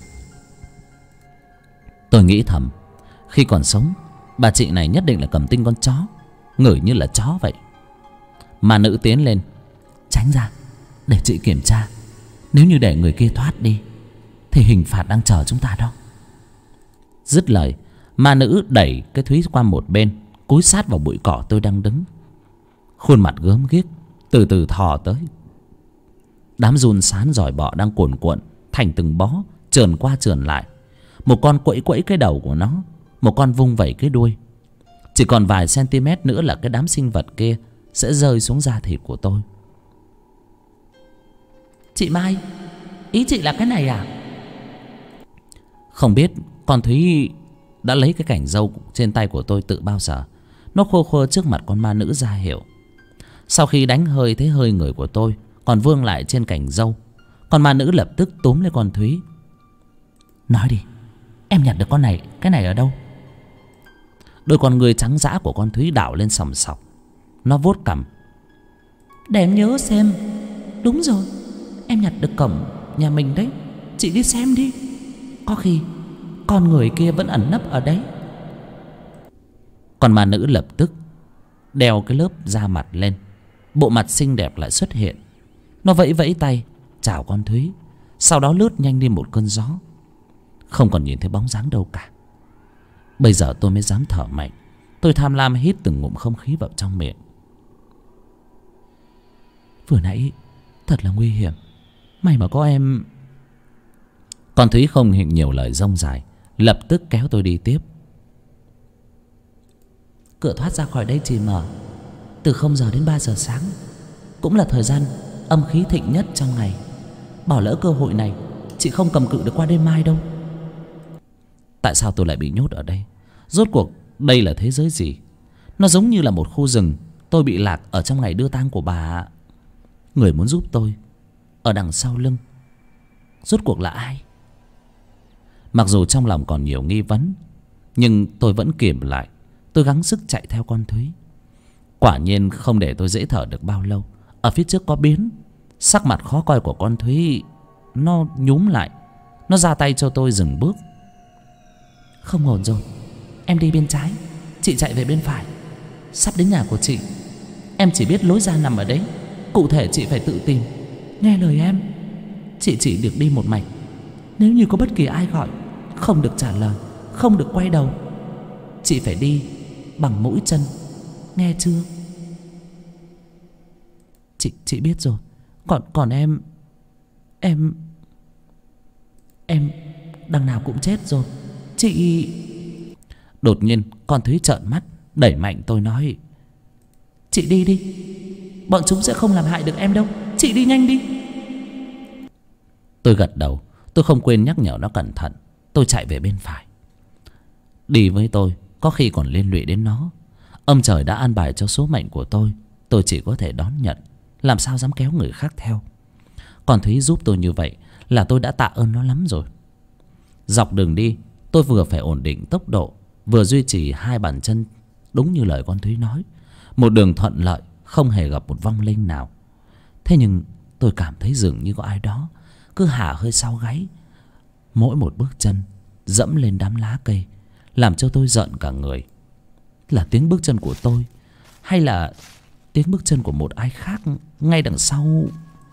Tôi nghĩ thầm, khi còn sống bà chị này nhất định là cầm tinh con chó, ngửi như là chó vậy. Ma nữ tiến lên. Tránh ra, để chị kiểm tra. Nếu như để người kia thoát đi thì hình phạt đang chờ chúng ta đó. Dứt lời, ma nữ đẩy cái Thúy qua một bên, cúi sát vào bụi cỏ tôi đang đứng. Khuôn mặt gớm ghiếc từ từ thò tới. Đám giun sán giỏi bọ đang cuồn cuộn thành từng bó, trườn qua trườn lại. Một con quẫy quẫy cái đầu của nó, một con vung vẩy cái đuôi. Chỉ còn vài cm nữa là cái đám sinh vật kia sẽ rơi xuống da thịt của tôi. Chị Mai, ý chị là cái này à? Không biết con Thúy đã lấy cái cảnh râu trên tay của tôi từ bao giờ. Nó khô khô trước mặt con ma nữ ra hiệu. Sau khi đánh hơi thấy hơi người của tôi còn vương lại trên cành râu, con ma nữ lập tức túm lấy con Thúy. Nói đi, em nhặt được con này, cái này ở đâu? Đôi con người trắng dã của con Thúy đảo lên sòng sọc. Nó vuốt cằm. Để em nhớ xem. Đúng rồi, em nhặt được cổng nhà mình đấy. Chị đi xem đi. Có khi con người kia vẫn ẩn nấp ở đấy. Con ma nữ lập tức đeo cái lớp da mặt lên. Bộ mặt xinh đẹp lại xuất hiện. Nó vẫy vẫy tay chào con Thúy, sau đó lướt nhanh đi một cơn gió. Không còn nhìn thấy bóng dáng đâu cả. Bây giờ tôi mới dám thở mạnh. Tôi tham lam hít từng ngụm không khí vào trong miệng. Vừa nãy thật là nguy hiểm. May mà có em. Con Thúy không hiện nhiều lời rông dài, lập tức kéo tôi đi tiếp. Cửa thoát ra khỏi đây chỉ mở từ 0 giờ đến 3 giờ sáng. Cũng là thời gian âm khí thịnh nhất trong ngày. Bỏ lỡ cơ hội này, chị không cầm cự được qua đêm mai đâu. Tại sao tôi lại bị nhốt ở đây? Rốt cuộc đây là thế giới gì? Nó giống như là một khu rừng. Tôi bị lạc ở trong ngày đưa tang của bà. Người muốn giúp tôi ở đằng sau lưng rốt cuộc là ai? Mặc dù trong lòng còn nhiều nghi vấn, nhưng tôi vẫn kiềm lại. Tôi gắng sức chạy theo con Thúy. Quả nhiên không để tôi dễ thở được bao lâu, ở phía trước có biến. Sắc mặt khó coi của con Thúy nó nhúm lại. Nó ra tay cho tôi dừng bước. Không ổn rồi, em đi bên trái, chị chạy về bên phải. Sắp đến nhà của chị. Em chỉ biết lối ra nằm ở đấy, cụ thể chị phải tự tìm. Nghe lời em. Chị chỉ được đi một mạch. Nếu như có bất kỳ ai gọi, không được trả lời, không được quay đầu. Chị phải đi bằng mũi chân, nghe chưa? Chị biết rồi. Còn em đằng nào cũng chết rồi. Chị... Đột nhiên con Thúy trợn mắt đẩy mạnh tôi nói: Chị đi đi, bọn chúng sẽ không làm hại được em đâu. Chị đi nhanh đi. Tôi gật đầu. Tôi không quên nhắc nhở nó cẩn thận. Tôi chạy về bên phải. Đi với tôi có khi còn liên lụy đến nó. Ông trời đã an bài cho số mệnh của tôi chỉ có thể đón nhận, làm sao dám kéo người khác theo. Còn Thúy giúp tôi như vậy là tôi đã tạ ơn nó lắm rồi. Dọc đường đi tôi vừa phải ổn định tốc độ, vừa duy trì hai bàn chân đúng như lời con Thúy nói. Một đường thuận lợi, không hề gặp một vong linh nào. Thế nhưng tôi cảm thấy dường như có ai đó cứ hả hơi sau gáy. Mỗi một bước chân dẫm lên đám lá cây làm cho tôi rợn cả người. Là tiếng bước chân của tôi hay là tiếng bước chân của một ai khác ngay đằng sau?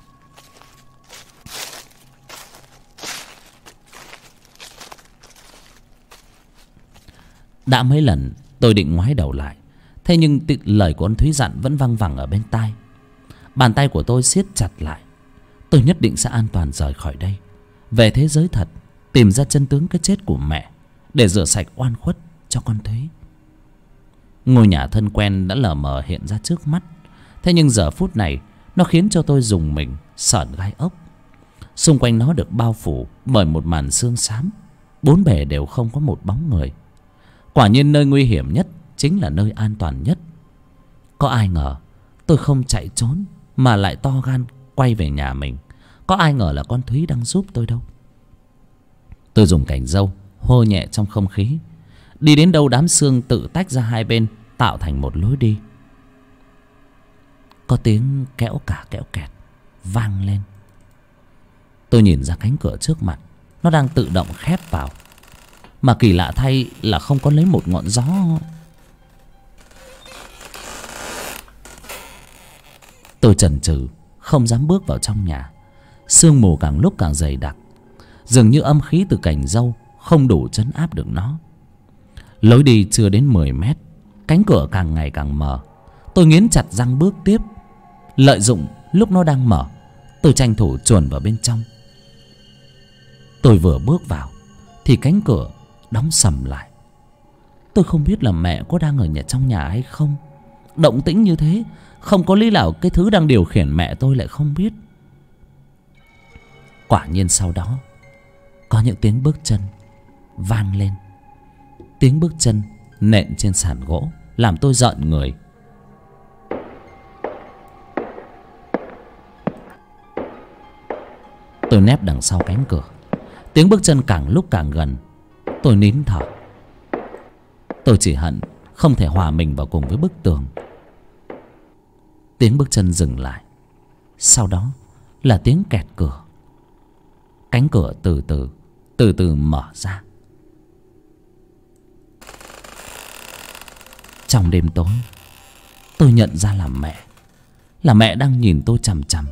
Đã mấy lần tôi định ngoái đầu lại, thế nhưng lời của con Thúy dặn vẫn văng vẳng ở bên tai. Bàn tay của tôi siết chặt lại. Tôi nhất định sẽ an toàn rời khỏi đây, về thế giới thật, tìm ra chân tướng cái chết của mẹ, để rửa sạch oan khuất cho con Thúy. Ngôi nhà thân quen đã lờ mờ hiện ra trước mắt. Thế nhưng giờ phút này nó khiến cho tôi rùng mình, sởn gai ốc. Xung quanh nó được bao phủ bởi một màn sương xám, bốn bề đều không có một bóng người. Quả nhiên nơi nguy hiểm nhất chính là nơi an toàn nhất. Có ai ngờ tôi không chạy trốn mà lại to gan quay về nhà mình. Có ai ngờ là con Thúy đang giúp tôi đâu. Tôi dùng cành râu hô nhẹ trong không khí. Đi đến đâu đám sương tự tách ra hai bên, tạo thành một lối đi. Có tiếng kẽo cả kẽo kẹt vang lên. Tôi nhìn ra cánh cửa trước mặt, nó đang tự động khép vào. Mà kỳ lạ thay là không có lấy một ngọn gió. Tôi chần chừ không dám bước vào trong nhà. Sương mù càng lúc càng dày đặc, dường như âm khí từ cành râu không đủ trấn áp được nó. Lối đi chưa đến 10 mét, cánh cửa càng ngày càng mờ. Tôi nghiến chặt răng bước tiếp. Lợi dụng lúc nó đang mở, tôi tranh thủ chuồn vào bên trong. Tôi vừa bước vào thì cánh cửa đóng sầm lại. Tôi không biết là mẹ có đang ở trong nhà hay không. Động tĩnh như thế, không có lý nào cái thứ đang điều khiển mẹ tôi lại không biết. Quả nhiên sau đó có những tiếng bước chân vang lên. Tiếng bước chân nện trên sàn gỗ làm tôi rợn người. Tôi nép đằng sau cánh cửa. Tiếng bước chân càng lúc càng gần. Tôi nín thở. Tôi chỉ hận không thể hòa mình vào cùng với bức tường. Tiếng bước chân dừng lại. Sau đó là tiếng kẹt cửa. Cánh cửa từ từ mở ra. Trong đêm tối, tôi nhận ra là mẹ đang nhìn tôi chằm chằm.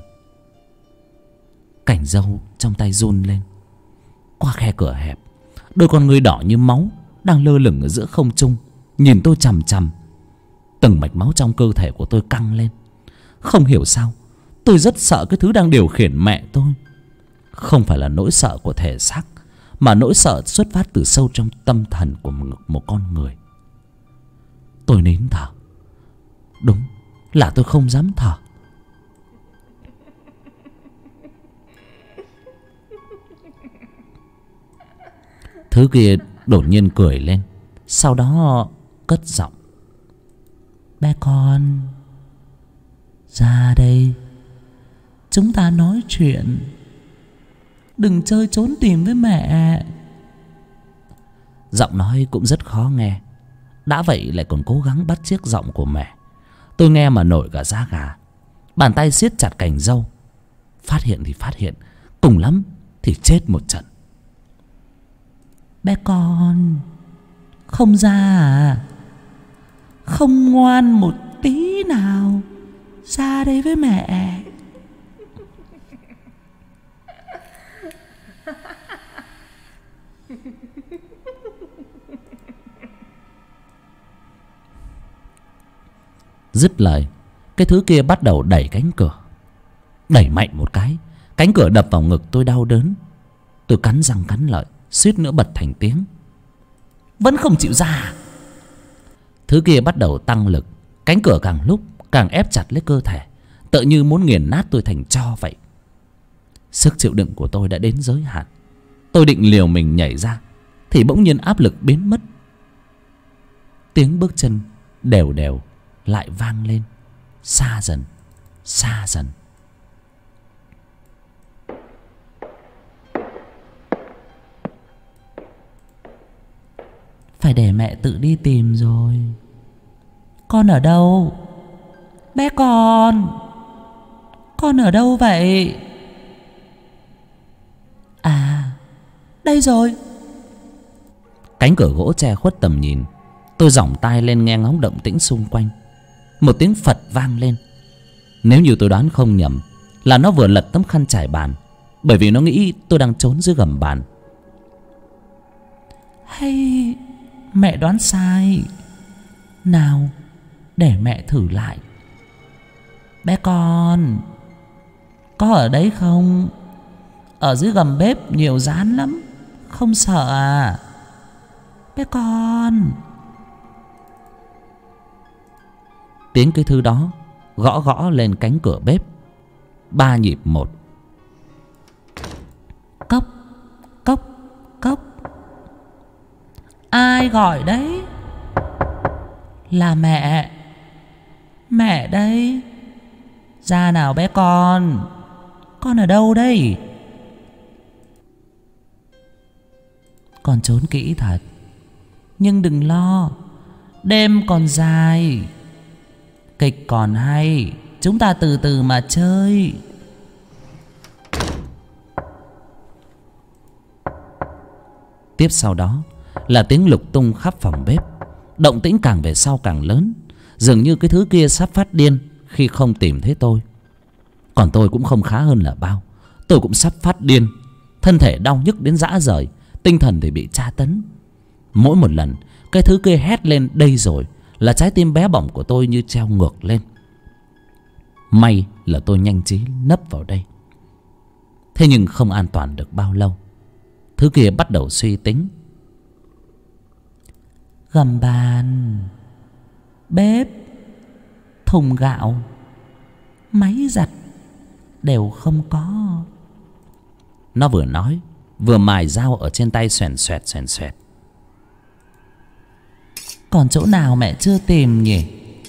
Cành râu trong tay run lên. Qua khe cửa hẹp, đôi con ngươi đỏ như máu đang lơ lửng ở giữa không trung, nhìn tôi chằm chằm. Từng mạch máu trong cơ thể của tôi căng lên. Không hiểu sao tôi rất sợ cái thứ đang điều khiển mẹ tôi. Không phải là nỗi sợ của thể xác, mà nỗi sợ xuất phát từ sâu trong tâm thần của một con người. Tôi nín thở. Đúng là tôi không dám thở. Thứ kia đột nhiên cười lên, sau đó cất giọng: "Bé con, ra đây, chúng ta nói chuyện. Đừng chơi trốn tìm với mẹ." Giọng nói cũng rất khó nghe, đã vậy lại còn cố gắng bắt chước giọng của mẹ. Tôi nghe mà nổi cả da gà. Bàn tay siết chặt cành dâu. Phát hiện thì phát hiện, cùng lắm thì chết một trận. Bé con không ra à? Không ngoan một tí nào, ra đây với mẹ. Dứt lời, cái thứ kia bắt đầu đẩy cánh cửa. Đẩy mạnh một cái, cánh cửa đập vào ngực tôi đau đớn. Tôi cắn răng cắn lợi, suýt nữa bật thành tiếng. Vẫn không chịu ra. Thứ kia bắt đầu tăng lực. Cánh cửa càng lúc càng ép chặt lấy cơ thể, tựa như muốn nghiền nát tôi thành tro vậy. Sức chịu đựng của tôi đã đến giới hạn. Tôi định liều mình nhảy ra, thì bỗng nhiên áp lực biến mất. Tiếng bước chân đều đều lại vang lên, xa dần, xa dần. Phải để mẹ tự đi tìm rồi. Con ở đâu? Bé con ở đâu vậy? À, đây rồi. Cánh cửa gỗ che khuất tầm nhìn. Tôi giỏng tai lên nghe ngóng động tĩnh xung quanh. Một tiếng phật vang lên. Nếu như tôi đoán không nhầm, là nó vừa lật tấm khăn trải bàn, bởi vì nó nghĩ tôi đang trốn dưới gầm bàn. Hay mẹ đoán sai? Nào, để mẹ thử lại. Bé con có ở đấy không? Ở dưới gầm bếp nhiều rán lắm, không sợ à? Bé con. Tiếng cái thứ đó gõ gõ lên cánh cửa bếp. 3 nhịp một. Cốc, cốc, cốc. Ai gọi đấy? Là mẹ. Mẹ đây. Ra nào bé con. Con ở đâu đây? Con trốn kỹ thật, nhưng đừng lo, đêm còn dài, kịch còn hay, chúng ta từ từ mà chơi. Tiếp sau đó là tiếng lục tung khắp phòng bếp. Động tĩnh càng về sau càng lớn, dường như cái thứ kia sắp phát điên khi không tìm thấy tôi. Còn tôi cũng không khá hơn là bao. Tôi cũng sắp phát điên, thân thể đau nhức đến rã rời, tinh thần thì bị tra tấn. Mỗi một lần cái thứ kia hét lên đây rồi, là trái tim bé bỏng của tôi như treo ngược lên. May là tôi nhanh trí nấp vào đây. Thế nhưng không an toàn được bao lâu. Thứ kia bắt đầu suy tính. Gầm bàn, bếp, thùng gạo, máy giặt đều không có. Nó vừa nói vừa mài dao ở trên tay xoèn xoẹt xoèn xoẹt. Còn chỗ nào mẹ chưa tìm nhỉ?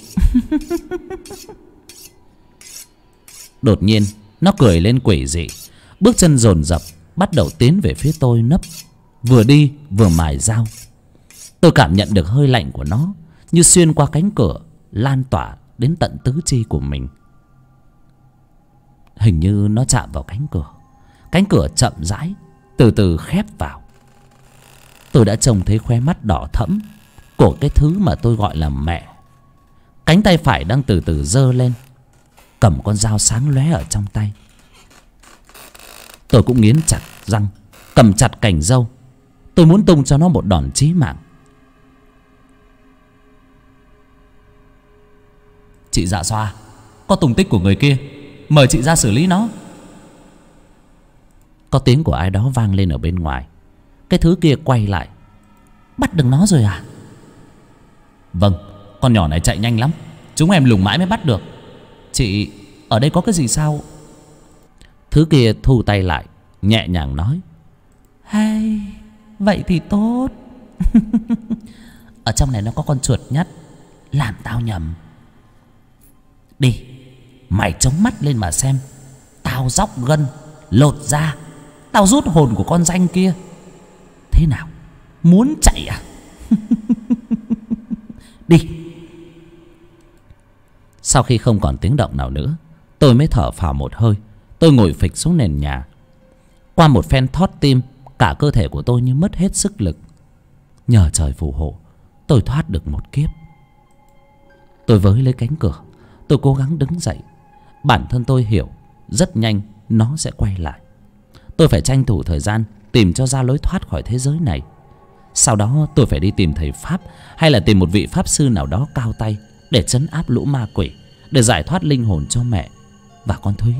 Đột nhiên nó cười lên quỷ dị, bước chân dồn dập bắt đầu tiến về phía tôi nấp, vừa đi vừa mài dao. Tôi cảm nhận được hơi lạnh của nó như xuyên qua cánh cửa, lan tỏa đến tận tứ chi của mình. Hình như nó chạm vào cánh cửa. Cánh cửa chậm rãi từ từ khép vào. Tôi đã trông thấy khóe mắt đỏ thẫm của cái thứ mà tôi gọi là mẹ. Cánh tay phải đang từ từ giơ lên, cầm con dao sáng lóe ở trong tay. Tôi cũng nghiến chặt răng, cầm chặt cành dâu. Tôi muốn tung cho nó một đòn chí mạng. Chị Dạ Xoa, có tung tích của người kia, mời chị ra xử lý nó. Có tiếng của ai đó vang lên ở bên ngoài. Cái thứ kia quay lại. Bắt được nó rồi à? Vâng, con nhỏ này chạy nhanh lắm, chúng em lùng mãi mới bắt được. Chị, ở đây có cái gì sao? Thứ kia thu tay lại, nhẹ nhàng nói. Hay, vậy thì tốt. Ở trong này nó có con chuột nhắt, làm tao nhầm. Đi, mày chống mắt lên mà xem. Tao dóc gân, lột da, tao rút hồn của con danh kia. Thế nào, muốn chạy à? Đi. Sau khi không còn tiếng động nào nữa, tôi mới thở phào một hơi. Tôi ngồi phịch xuống nền nhà. Qua một phen thót tim, cả cơ thể của tôi như mất hết sức lực. Nhờ trời phù hộ, tôi thoát được một kiếp. Tôi với lấy cánh cửa, tôi cố gắng đứng dậy. Bản thân tôi hiểu rất nhanh nó sẽ quay lại. Tôi phải tranh thủ thời gian tìm cho ra lối thoát khỏi thế giới này. Sau đó tôi phải đi tìm thầy pháp, hay là tìm một vị pháp sư nào đó cao tay để trấn áp lũ ma quỷ, để giải thoát linh hồn cho mẹ và con Thúy.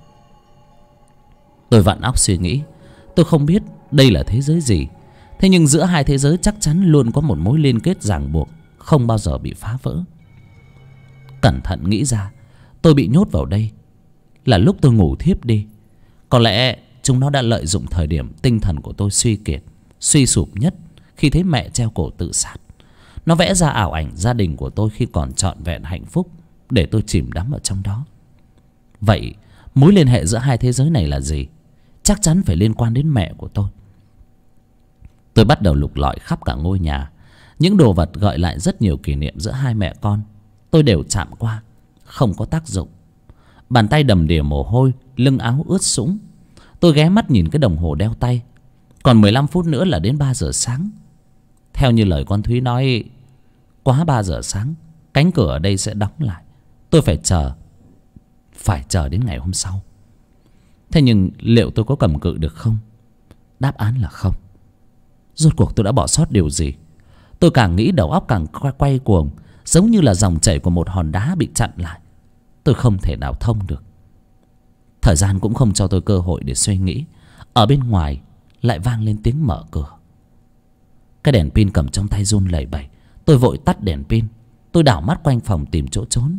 Tôi vặn óc suy nghĩ. Tôi không biết đây là thế giới gì, thế nhưng giữa hai thế giới chắc chắn luôn có một mối liên kết ràng buộc, không bao giờ bị phá vỡ. Cẩn thận nghĩ ra, tôi bị nhốt vào đây là lúc tôi ngủ thiếp đi. Có lẽ chúng nó đã lợi dụng thời điểm tinh thần của tôi suy kiệt, suy sụp nhất, khi thấy mẹ treo cổ tự sát. Nó vẽ ra ảo ảnh gia đình của tôi khi còn trọn vẹn hạnh phúc, để tôi chìm đắm ở trong đó. Vậy mối liên hệ giữa hai thế giới này là gì? Chắc chắn phải liên quan đến mẹ của tôi. Tôi bắt đầu lục lọi khắp cả ngôi nhà. Những đồ vật gợi lại rất nhiều kỷ niệm giữa hai mẹ con tôi đều chạm qua, không có tác dụng. Bàn tay đầm đìa mồ hôi, lưng áo ướt sũng. Tôi ghé mắt nhìn cái đồng hồ đeo tay. Còn 15 phút nữa là đến 3 giờ sáng. Theo như lời con Thúy nói, quá 3 giờ sáng cánh cửa ở đây sẽ đóng lại. Tôi phải chờ đến ngày hôm sau. Thế nhưng liệu tôi có cầm cự được không? Đáp án là không. Rốt cuộc tôi đã bỏ sót điều gì? Tôi càng nghĩ đầu óc càng quay cuồng, giống như là dòng chảy của một hòn đá bị chặn lại. Tôi không thể nào thông được. Thời gian cũng không cho tôi cơ hội để suy nghĩ. Ở bên ngoài lại vang lên tiếng mở cửa. Cái đèn pin cầm trong tay run lẩy bẩy. Tôi vội tắt đèn pin. Tôi đảo mắt quanh phòng tìm chỗ trốn.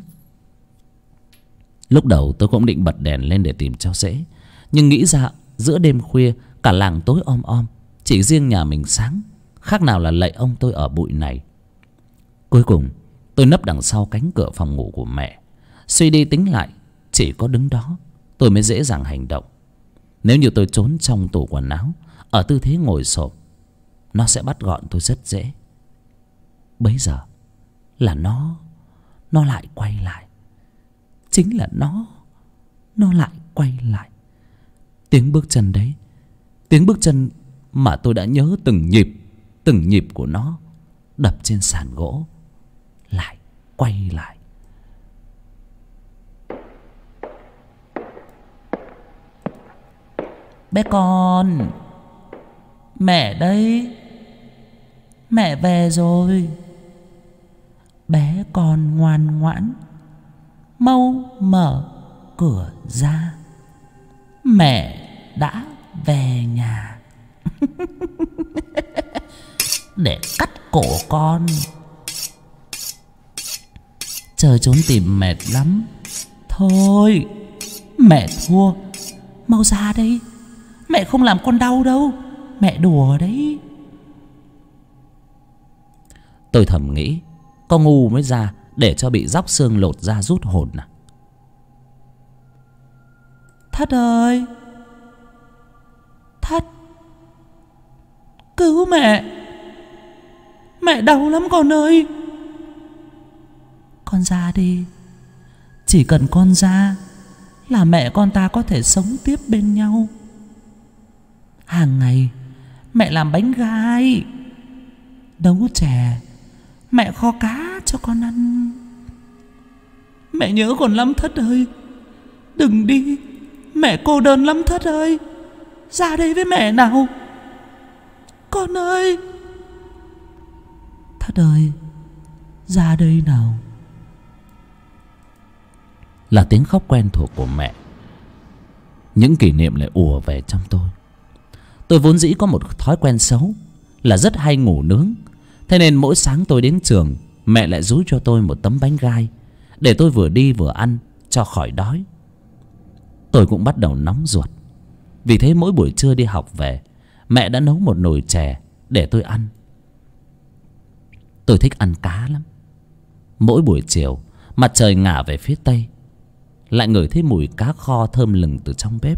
Lúc đầu tôi cũng định bật đèn lên để tìm cho dễ, nhưng nghĩ ra giữa đêm khuya cả làng tối om om, chỉ riêng nhà mình sáng, khác nào là lạy ông tôi ở bụi này. Cuối cùng tôi nấp đằng sau cánh cửa phòng ngủ của mẹ. Suy đi tính lại, chỉ có đứng đó tôi mới dễ dàng hành động. Nếu như tôi trốn trong tủ quần áo ở tư thế ngồi xổm, nó sẽ bắt gọn tôi rất dễ. Bấy giờ là nó lại quay lại. Chính là nó lại quay lại. Tiếng bước chân đấy, tiếng bước chân mà tôi đã nhớ từng nhịp của nó đập trên sàn gỗ, lại quay lại. Bé con, mẹ đây, mẹ về rồi. Bé con ngoan ngoãn, mau mở cửa ra, mẹ đã về nhà. Để cắt cổ con. Chờ trốn tìm mệt lắm. Thôi, mẹ thua, mau ra đây. Mẹ không làm con đau đâu, mẹ đùa đấy. Tôi thầm nghĩ, có ngu mới ra để cho bị róc xương lột da rút hồn à? Thất ơi, Thất, cứu mẹ. Mẹ đau lắm con ơi. Con ra đi. Chỉ cần con ra là mẹ con ta có thể sống tiếp bên nhau. Hàng ngày mẹ làm bánh gai, nấu chè, mẹ kho cá cho con ăn. Mẹ nhớ con lắm Thất ơi. Đừng đi, mẹ cô đơn lắm Thất ơi. Ra đây với mẹ nào. Con ơi. Thất ơi, ra đây nào. Là tiếng khóc quen thuộc của mẹ. Những kỷ niệm lại ùa về trong tôi. Tôi vốn dĩ có một thói quen xấu là rất hay ngủ nướng. Thế nên mỗi sáng tôi đến trường, mẹ lại dúi cho tôi một tấm bánh gai để tôi vừa đi vừa ăn cho khỏi đói. Tôi cũng bắt đầu nóng ruột. Vì thế mỗi buổi trưa đi học về, mẹ đã nấu một nồi chè để tôi ăn. Tôi thích ăn cá lắm. Mỗi buổi chiều mặt trời ngả về phía tây, lại ngửi thấy mùi cá kho thơm lừng từ trong bếp.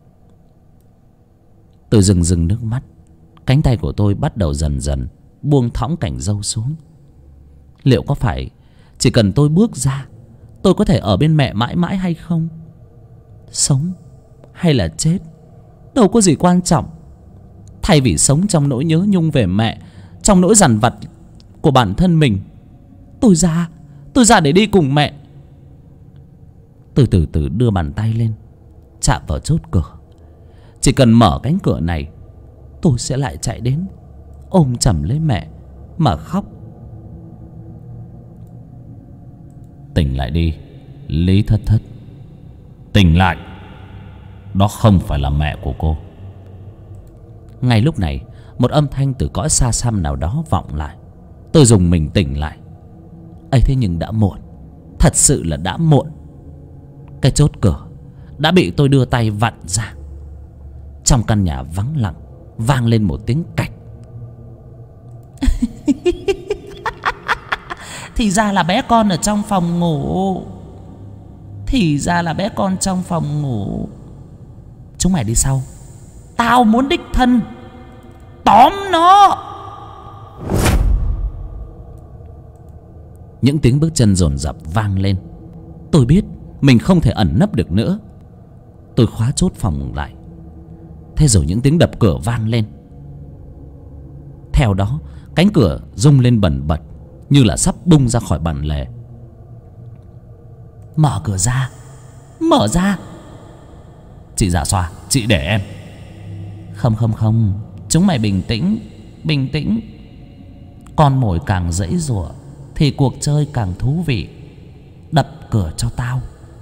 Tôi rưng rưng nước mắt. Cánh tay của tôi bắt đầu dần dần buông thõng cành râu xuống. Liệu có phải chỉ cần tôi bước ra, tôi có thể ở bên mẹ mãi mãi hay không? Sống hay là chết đâu có gì quan trọng. Thay vì sống trong nỗi nhớ nhung về mẹ, trong nỗi dằn vặt của bản thân mình, tôi ra để đi cùng mẹ. Tôi từ từ đưa bàn tay lên, chạm vào chốt cửa. Chỉ cần mở cánh cửa này, tôi sẽ lại chạy đến, ôm chầm lấy mẹ mà khóc. Tỉnh lại đi, Lý Thất Thất. Tỉnh lại. Đó không phải là mẹ của cô. Ngay lúc này, một âm thanh từ cõi xa xăm nào đó vọng lại. Tôi dùng mình tỉnh lại. ấy thế nhưng đã muộn, thật sự là đã muộn. Cái chốt cửa đã bị tôi đưa tay vặn ra. Trong căn nhà vắng lặng vang lên một tiếng cạch. Thì ra là bé con ở trong phòng ngủ. Thì ra là bé con trong phòng ngủ. Chúng mày đi sau. Tao muốn đích thân tóm nó. Những tiếng bước chân dồn dập vang lên. Tôi biết mình không thể ẩn nấp được nữa. Tôi khóa chốt phòng lại. Thế rồi những tiếng đập cửa vang lên. Theo đó cánh cửa rung lên bần bật, như là sắp bung ra khỏi bản lề. Mở cửa ra, mở ra. Chị Dạ Xoa, chị để em. Không, chúng mày bình tĩnh, bình tĩnh. Con mồi càng giãy giụa thì cuộc chơi càng thú vị. Đập cửa cho tao.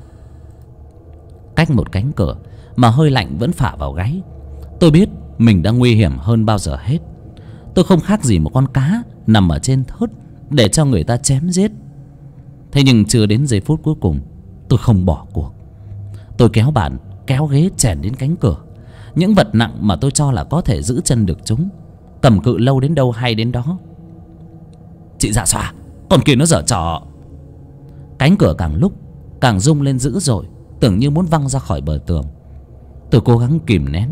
Cách một cánh cửa mà hơi lạnh vẫn phả vào gáy. Tôi biết mình đang nguy hiểm hơn bao giờ hết. Tôi không khác gì một con cá nằm ở trên thớt để cho người ta chém giết. Thế nhưng chưa đến giây phút cuối cùng, tôi không bỏ cuộc. Tôi kéo bàn, kéo ghế chèn đến cánh cửa. Những vật nặng mà tôi cho là có thể giữ chân được chúng, cầm cự lâu đến đâu hay đến đó. Chị Dạ Xoa, con kia nó giở trò. Cánh cửa càng lúc càng rung lên dữ dội, tưởng như muốn văng ra khỏi bờ tường. Tôi cố gắng kìm nén.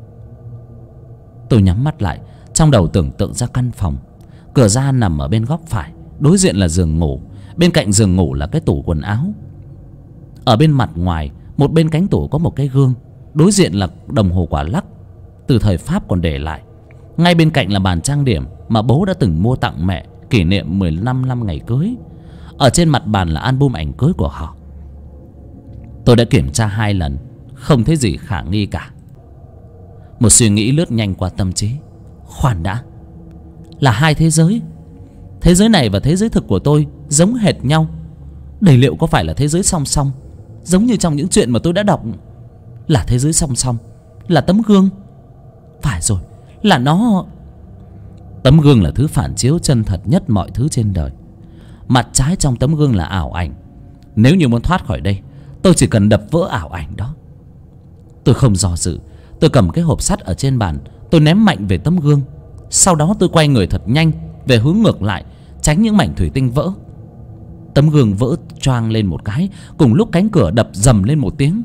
Tôi nhắm mắt lại, trong đầu tưởng tượng ra căn phòng. Cửa ra nằm ở bên góc phải, đối diện là giường ngủ. Bên cạnh giường ngủ là cái tủ quần áo. Ở bên mặt ngoài, một bên cánh tủ có một cái gương. Đối diện là đồng hồ quả lắc, từ thời Pháp còn để lại. Ngay bên cạnh là bàn trang điểm mà bố đã từng mua tặng mẹ kỷ niệm 15 năm ngày cưới. Ở trên mặt bàn là album ảnh cưới của họ. Tôi đã kiểm tra 2 lần, không thấy gì khả nghi cả. Một suy nghĩ lướt nhanh qua tâm trí. Khoan đã, là 2 thế giới. Thế giới này và thế giới thực của tôi giống hệt nhau. Đây liệu có phải là thế giới song song, giống như trong những chuyện mà tôi đã đọc? Là thế giới song song, là tấm gương. Phải rồi, là nó. Tấm gương là thứ phản chiếu chân thật nhất mọi thứ trên đời. Mặt trái trong tấm gương là ảo ảnh. Nếu như muốn thoát khỏi đây, tôi chỉ cần đập vỡ ảo ảnh đó. Tôi không do dự. Tôi cầm cái hộp sắt ở trên bàn, tôi ném mạnh về tấm gương. Sau đó tôi quay người thật nhanh về hướng ngược lại, tránh những mảnh thủy tinh vỡ. Tấm gương vỡ choang lên một cái, cùng lúc cánh cửa đập dầm lên một tiếng.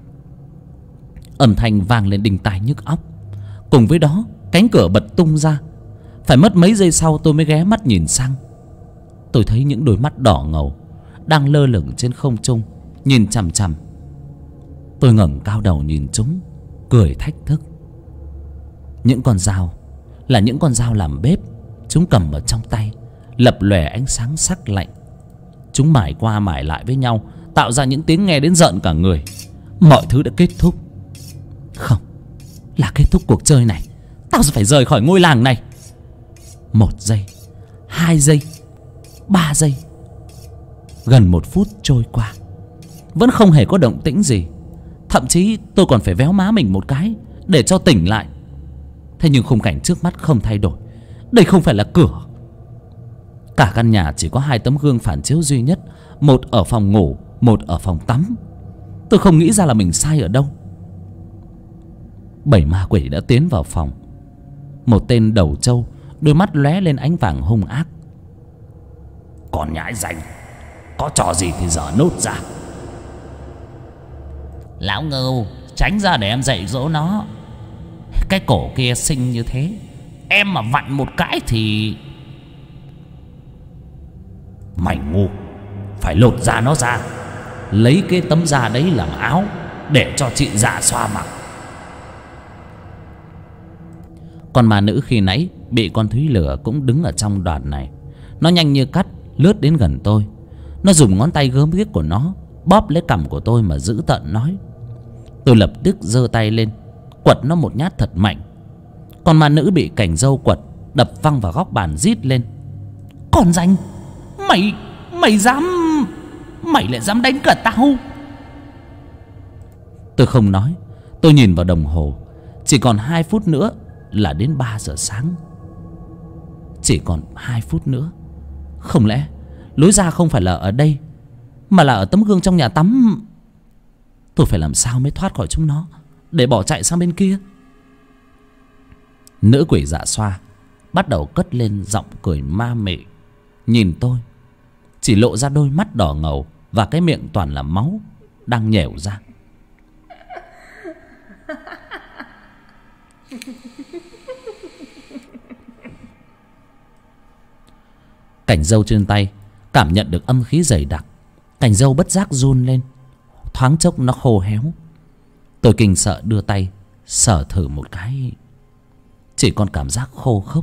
Âm thanh vang lên đinh tai nhức óc. Cùng với đó cánh cửa bật tung ra. Phải mất mấy giây sau tôi mới ghé mắt nhìn sang. Tôi thấy những đôi mắt đỏ ngầu đang lơ lửng trên không trung, nhìn chằm chằm. Tôi ngẩng cao đầu nhìn chúng, cười thách thức. Những con dao là những con dao làm bếp. Chúng cầm ở trong tay, lập lòe ánh sáng sắc lạnh. Chúng mải qua mải lại với nhau, tạo ra những tiếng nghe đến rợn cả người. Mọi thứ đã kết thúc. Không, là kết thúc cuộc chơi này. Tao phải rời khỏi ngôi làng này. 1 giây, 2 giây, 3 giây. Gần 1 phút trôi qua, vẫn không hề có động tĩnh gì. Thậm chí tôi còn phải véo má mình một cái để cho tỉnh lại. Thế nhưng khung cảnh trước mắt không thay đổi. Đây không phải là cửa. Cả căn nhà chỉ có 2 tấm gương phản chiếu duy nhất, một ở phòng ngủ, một ở phòng tắm. Tôi không nghĩ ra là mình sai ở đâu. 7 ma quỷ đã tiến vào phòng. Một tên đầu trâu, đôi mắt lóe lên ánh vàng hung ác. Còn nhãi ranh, có trò gì thì dở nốt ra. Lão Ngưu, tránh ra để em dạy dỗ nó. Cái cổ kia xinh như thế, em mà vặn một cái thì... Mày ngu, phải lột da nó ra, lấy cái tấm da đấy làm áo để cho chị Dạ Xoa mặc. Con ma nữ khi nãy bị con Thúy lừa cũng đứng ở trong đoàn này. Nó nhanh như cắt lướt đến gần tôi. Nó dùng ngón tay gớm ghiếc của nó bóp lấy cằm của tôi mà dữ tợn nói. Tôi lập tức giơ tay lên quật nó một nhát thật mạnh. Con ma nữ bị cành râu quật đập văng vào góc bàn rít lên. Còn danh, mày lại dám đánh cả tao. Tôi không nói. Tôi nhìn vào đồng hồ. Chỉ còn 2 phút nữa là đến 3 giờ sáng. Chỉ còn 2 phút nữa. Không lẽ lối ra không phải là ở đây, mà là ở tấm gương trong nhà tắm? Tôi phải làm sao mới thoát khỏi chúng nó để bỏ chạy sang bên kia? Nữ quỷ Dạ Xoa bắt đầu cất lên giọng cười ma mị, nhìn tôi, chỉ lộ ra đôi mắt đỏ ngầu và cái miệng toàn là máu đang nhẻo ra. Cành râu trên tay cảm nhận được âm khí dày đặc. Cành râu bất giác run lên. Thoáng chốc nó khô héo. Tôi kinh sợ đưa tay sờ thử một cái, chỉ còn cảm giác khô khốc.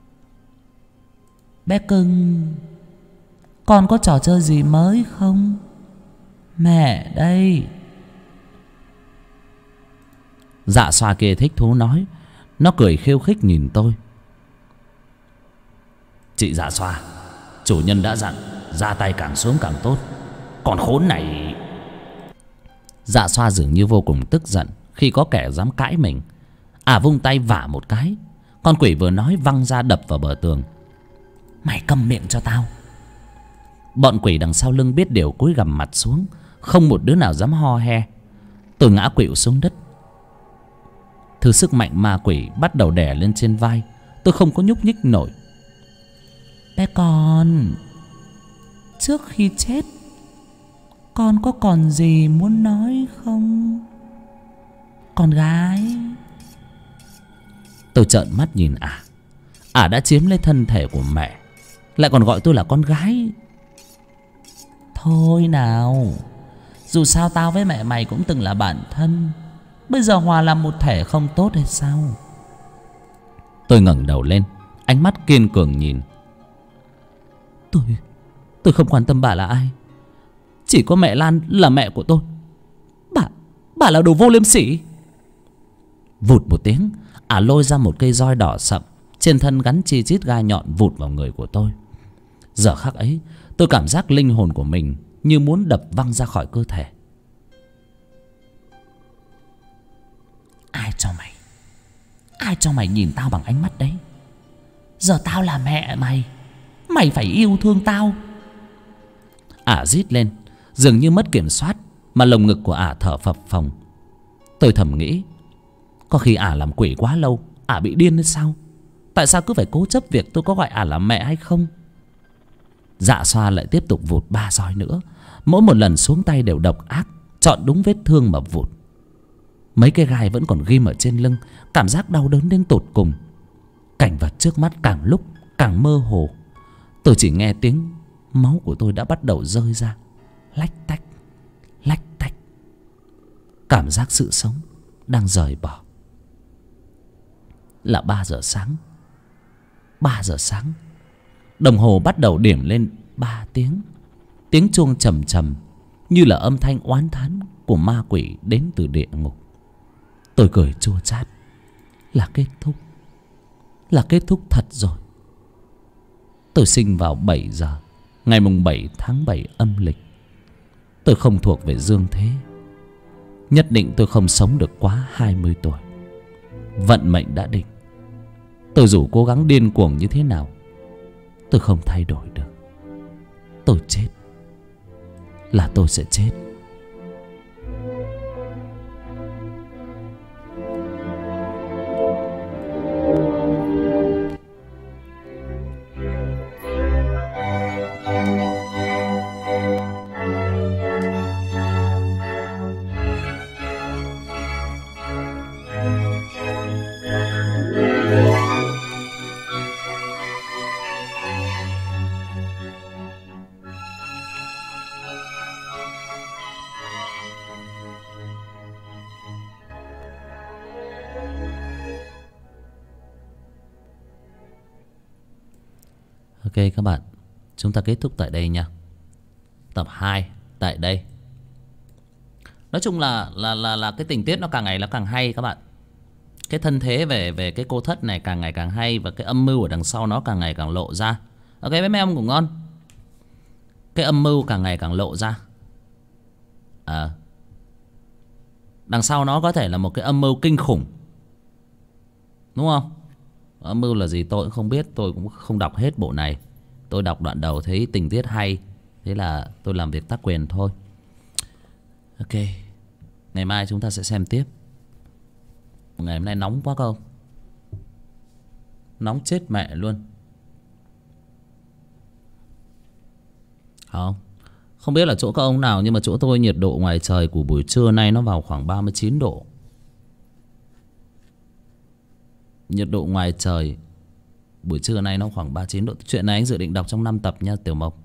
Bé cưng, con có trò chơi gì mới không? Mẹ đây. Dạ Xoa kia thích thú nói. Nó cười khiêu khích nhìn tôi. Chị Dạ Xoa, chủ nhân đã dặn ra tay càng sớm càng tốt. Còn khốn này. Dạ Xoa dường như vô cùng tức giận khi có kẻ dám cãi mình. Vung tay vả một cái. Con quỷ vừa nói văng ra đập vào bờ tường. Mày câm miệng cho tao. Bọn quỷ đằng sau lưng biết điều cúi gằm mặt xuống. Không một đứa nào dám ho he. Tôi ngã quỵu xuống đất. Thứ sức mạnh ma quỷ bắt đầu đè lên trên vai. Tôi không có nhúc nhích nổi. Bé con, trước khi chết con có còn gì muốn nói không? Con gái. Tôi trợn mắt nhìn đã chiếm lấy thân thể của mẹ, lại còn gọi tôi là con gái. Thôi nào, dù sao tao với mẹ mày cũng từng là bạn thân. Bây giờ hòa làm một thể không tốt hay sao? Tôi ngẩng đầu lên, ánh mắt kiên cường nhìn. Tôi không quan tâm bà là ai. Chỉ có mẹ Lan là mẹ của tôi. Bà là đồ vô liêm sỉ. Vụt một tiếng, lôi ra một cây roi đỏ sậm, trên thân gắn chi chít gai nhọn vụt vào người của tôi. Giờ khắc ấy, tôi cảm giác linh hồn của mình như muốn đập văng ra khỏi cơ thể. Ai cho mày nhìn tao bằng ánh mắt đấy? Giờ tao là mẹ mày, mày phải yêu thương tao. Rít lên, dường như mất kiểm soát, mà lồng ngực của thở phập phồng. Tôi thầm nghĩ, có khi làm quỷ quá lâu, bị điên hay sao? Tại sao cứ phải cố chấp việc tôi có gọi là mẹ hay không? Dạ Xoa lại tiếp tục vụt 3 roi nữa. Mỗi một lần xuống tay đều độc ác, chọn đúng vết thương mà vụt. Mấy cái gai vẫn còn ghim ở trên lưng. Cảm giác đau đớn đến tột cùng. Cảnh vật trước mắt càng lúc càng mơ hồ. Tôi chỉ nghe tiếng máu của tôi đã bắt đầu rơi ra, lách tách, lách tách. Cảm giác sự sống đang rời bỏ. Là 3 giờ sáng. 3 giờ sáng. Đồng hồ bắt đầu điểm lên 3 tiếng. Tiếng chuông trầm trầm, như là âm thanh oán thán của ma quỷ đến từ địa ngục. Tôi cười chua chát. Là kết thúc. Là kết thúc thật rồi. Tôi sinh vào 7 giờ ngày mùng 7 tháng 7 âm lịch. Tôi không thuộc về dương thế. Nhất định tôi không sống được quá 20 tuổi. Vận mệnh đã định. Tôi dù cố gắng điên cuồng như thế nào, tôi không thay đổi được. Tôi chết là tôi sẽ chết. các bạn, chúng ta kết thúc tại đây nha. Tập 2 tại đây. Nói chung là cái tình tiết nó càng ngày nó càng hay các bạn. Cái thân thế về cái cô thất này càng ngày càng hay, và cái âm mưu ở đằng sau nó càng ngày càng lộ ra. Ok mấy em ngủ ngon. Cái âm mưu càng ngày càng lộ ra. Đằng sau nó có thể là một cái âm mưu kinh khủng, đúng không? Âm mưu là gì tôi cũng không biết, tôi cũng không đọc hết bộ này. Tôi đọc đoạn đầu thấy tình tiết hay, thế là tôi làm việc tác quyền thôi. Ok, ngày mai chúng ta sẽ xem tiếp. Ngày hôm nay nóng quá không? Nóng chết mẹ luôn. Không biết là chỗ các ông nào, nhưng mà chỗ tôi nhiệt độ ngoài trời của buổi trưa nay nó vào khoảng 39 độ. Nhiệt độ ngoài trời buổi trưa nay nó khoảng 39 độ. Chuyện này anh dự định đọc trong 5 tập nha Tiểu Mộc.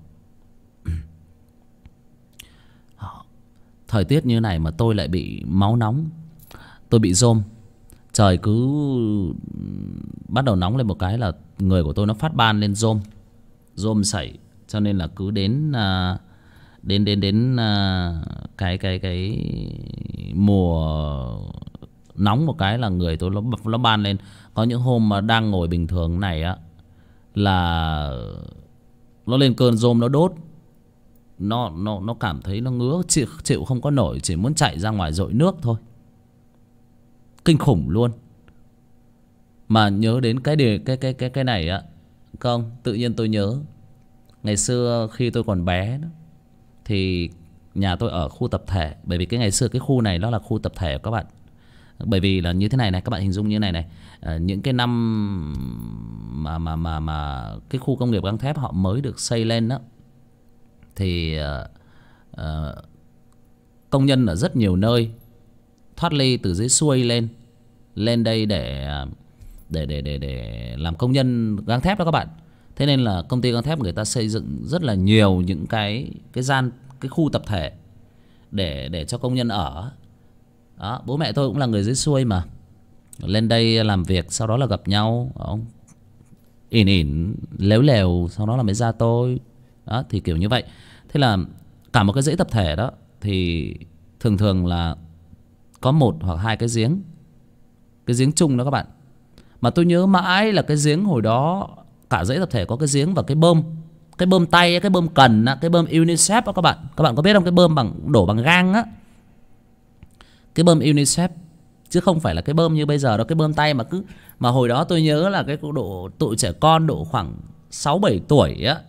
Thời tiết như này mà tôi lại bị máu nóng. Tôi bị rôm. Trời cứ bắt đầu nóng lên một cái là người của tôi nó phát ban lên rôm. Rôm sảy. Cho nên là cứ đến cái mùa nóng một cái là người tôi nó ban lên. Có những hôm mà đang ngồi bình thường này á là nó lên cơn rôm nó đốt. Nó cảm thấy nó ngứa, chịu không có nổi, chỉ muốn chạy ra ngoài dội nước thôi. Kinh khủng luôn. Mà nhớ đến cái này á, không, tự nhiên tôi nhớ ngày xưa khi tôi còn bé đó, thì nhà tôi ở khu tập thể. Bởi vì cái ngày xưa cái khu này nó là khu tập thể các bạn. Bởi vì là như thế này này, các bạn hình dung như thế này này. Những cái năm mà cái khu công nghiệp gang thép họ mới được xây lên đó, thì công nhân ở rất nhiều nơi thoát ly từ dưới xuôi lên đây để làm công nhân gang thép đó các bạn. Thế nên là công ty gang thép người ta xây dựng rất là nhiều những cái khu tập thể để cho công nhân ở. Đó, bố mẹ tôi cũng là người dưới xuôi mà. Lên đây làm việc, sau đó là gặp nhau, ỉn lếu lèo, sau đó là mới ra tôi. Đó, thì kiểu như vậy. Thế là cả một cái dãy tập thể đó thì thường là có một hoặc hai cái giếng. Cái giếng chung đó các bạn. Mà tôi nhớ mãi là cái giếng hồi đó cả dãy tập thể có cái giếng và cái bơm. Cái bơm tay, cái bơm cần, cái bơm UNICEF đó các bạn. Các bạn có biết không? Cái bơm đổ bằng gang á. Cái bơm UNICEF, chứ không phải là cái bơm như bây giờ đó. Cái bơm tay mà hồi đó tôi nhớ là cái độ tụi trẻ con độ khoảng 6-7 tuổi á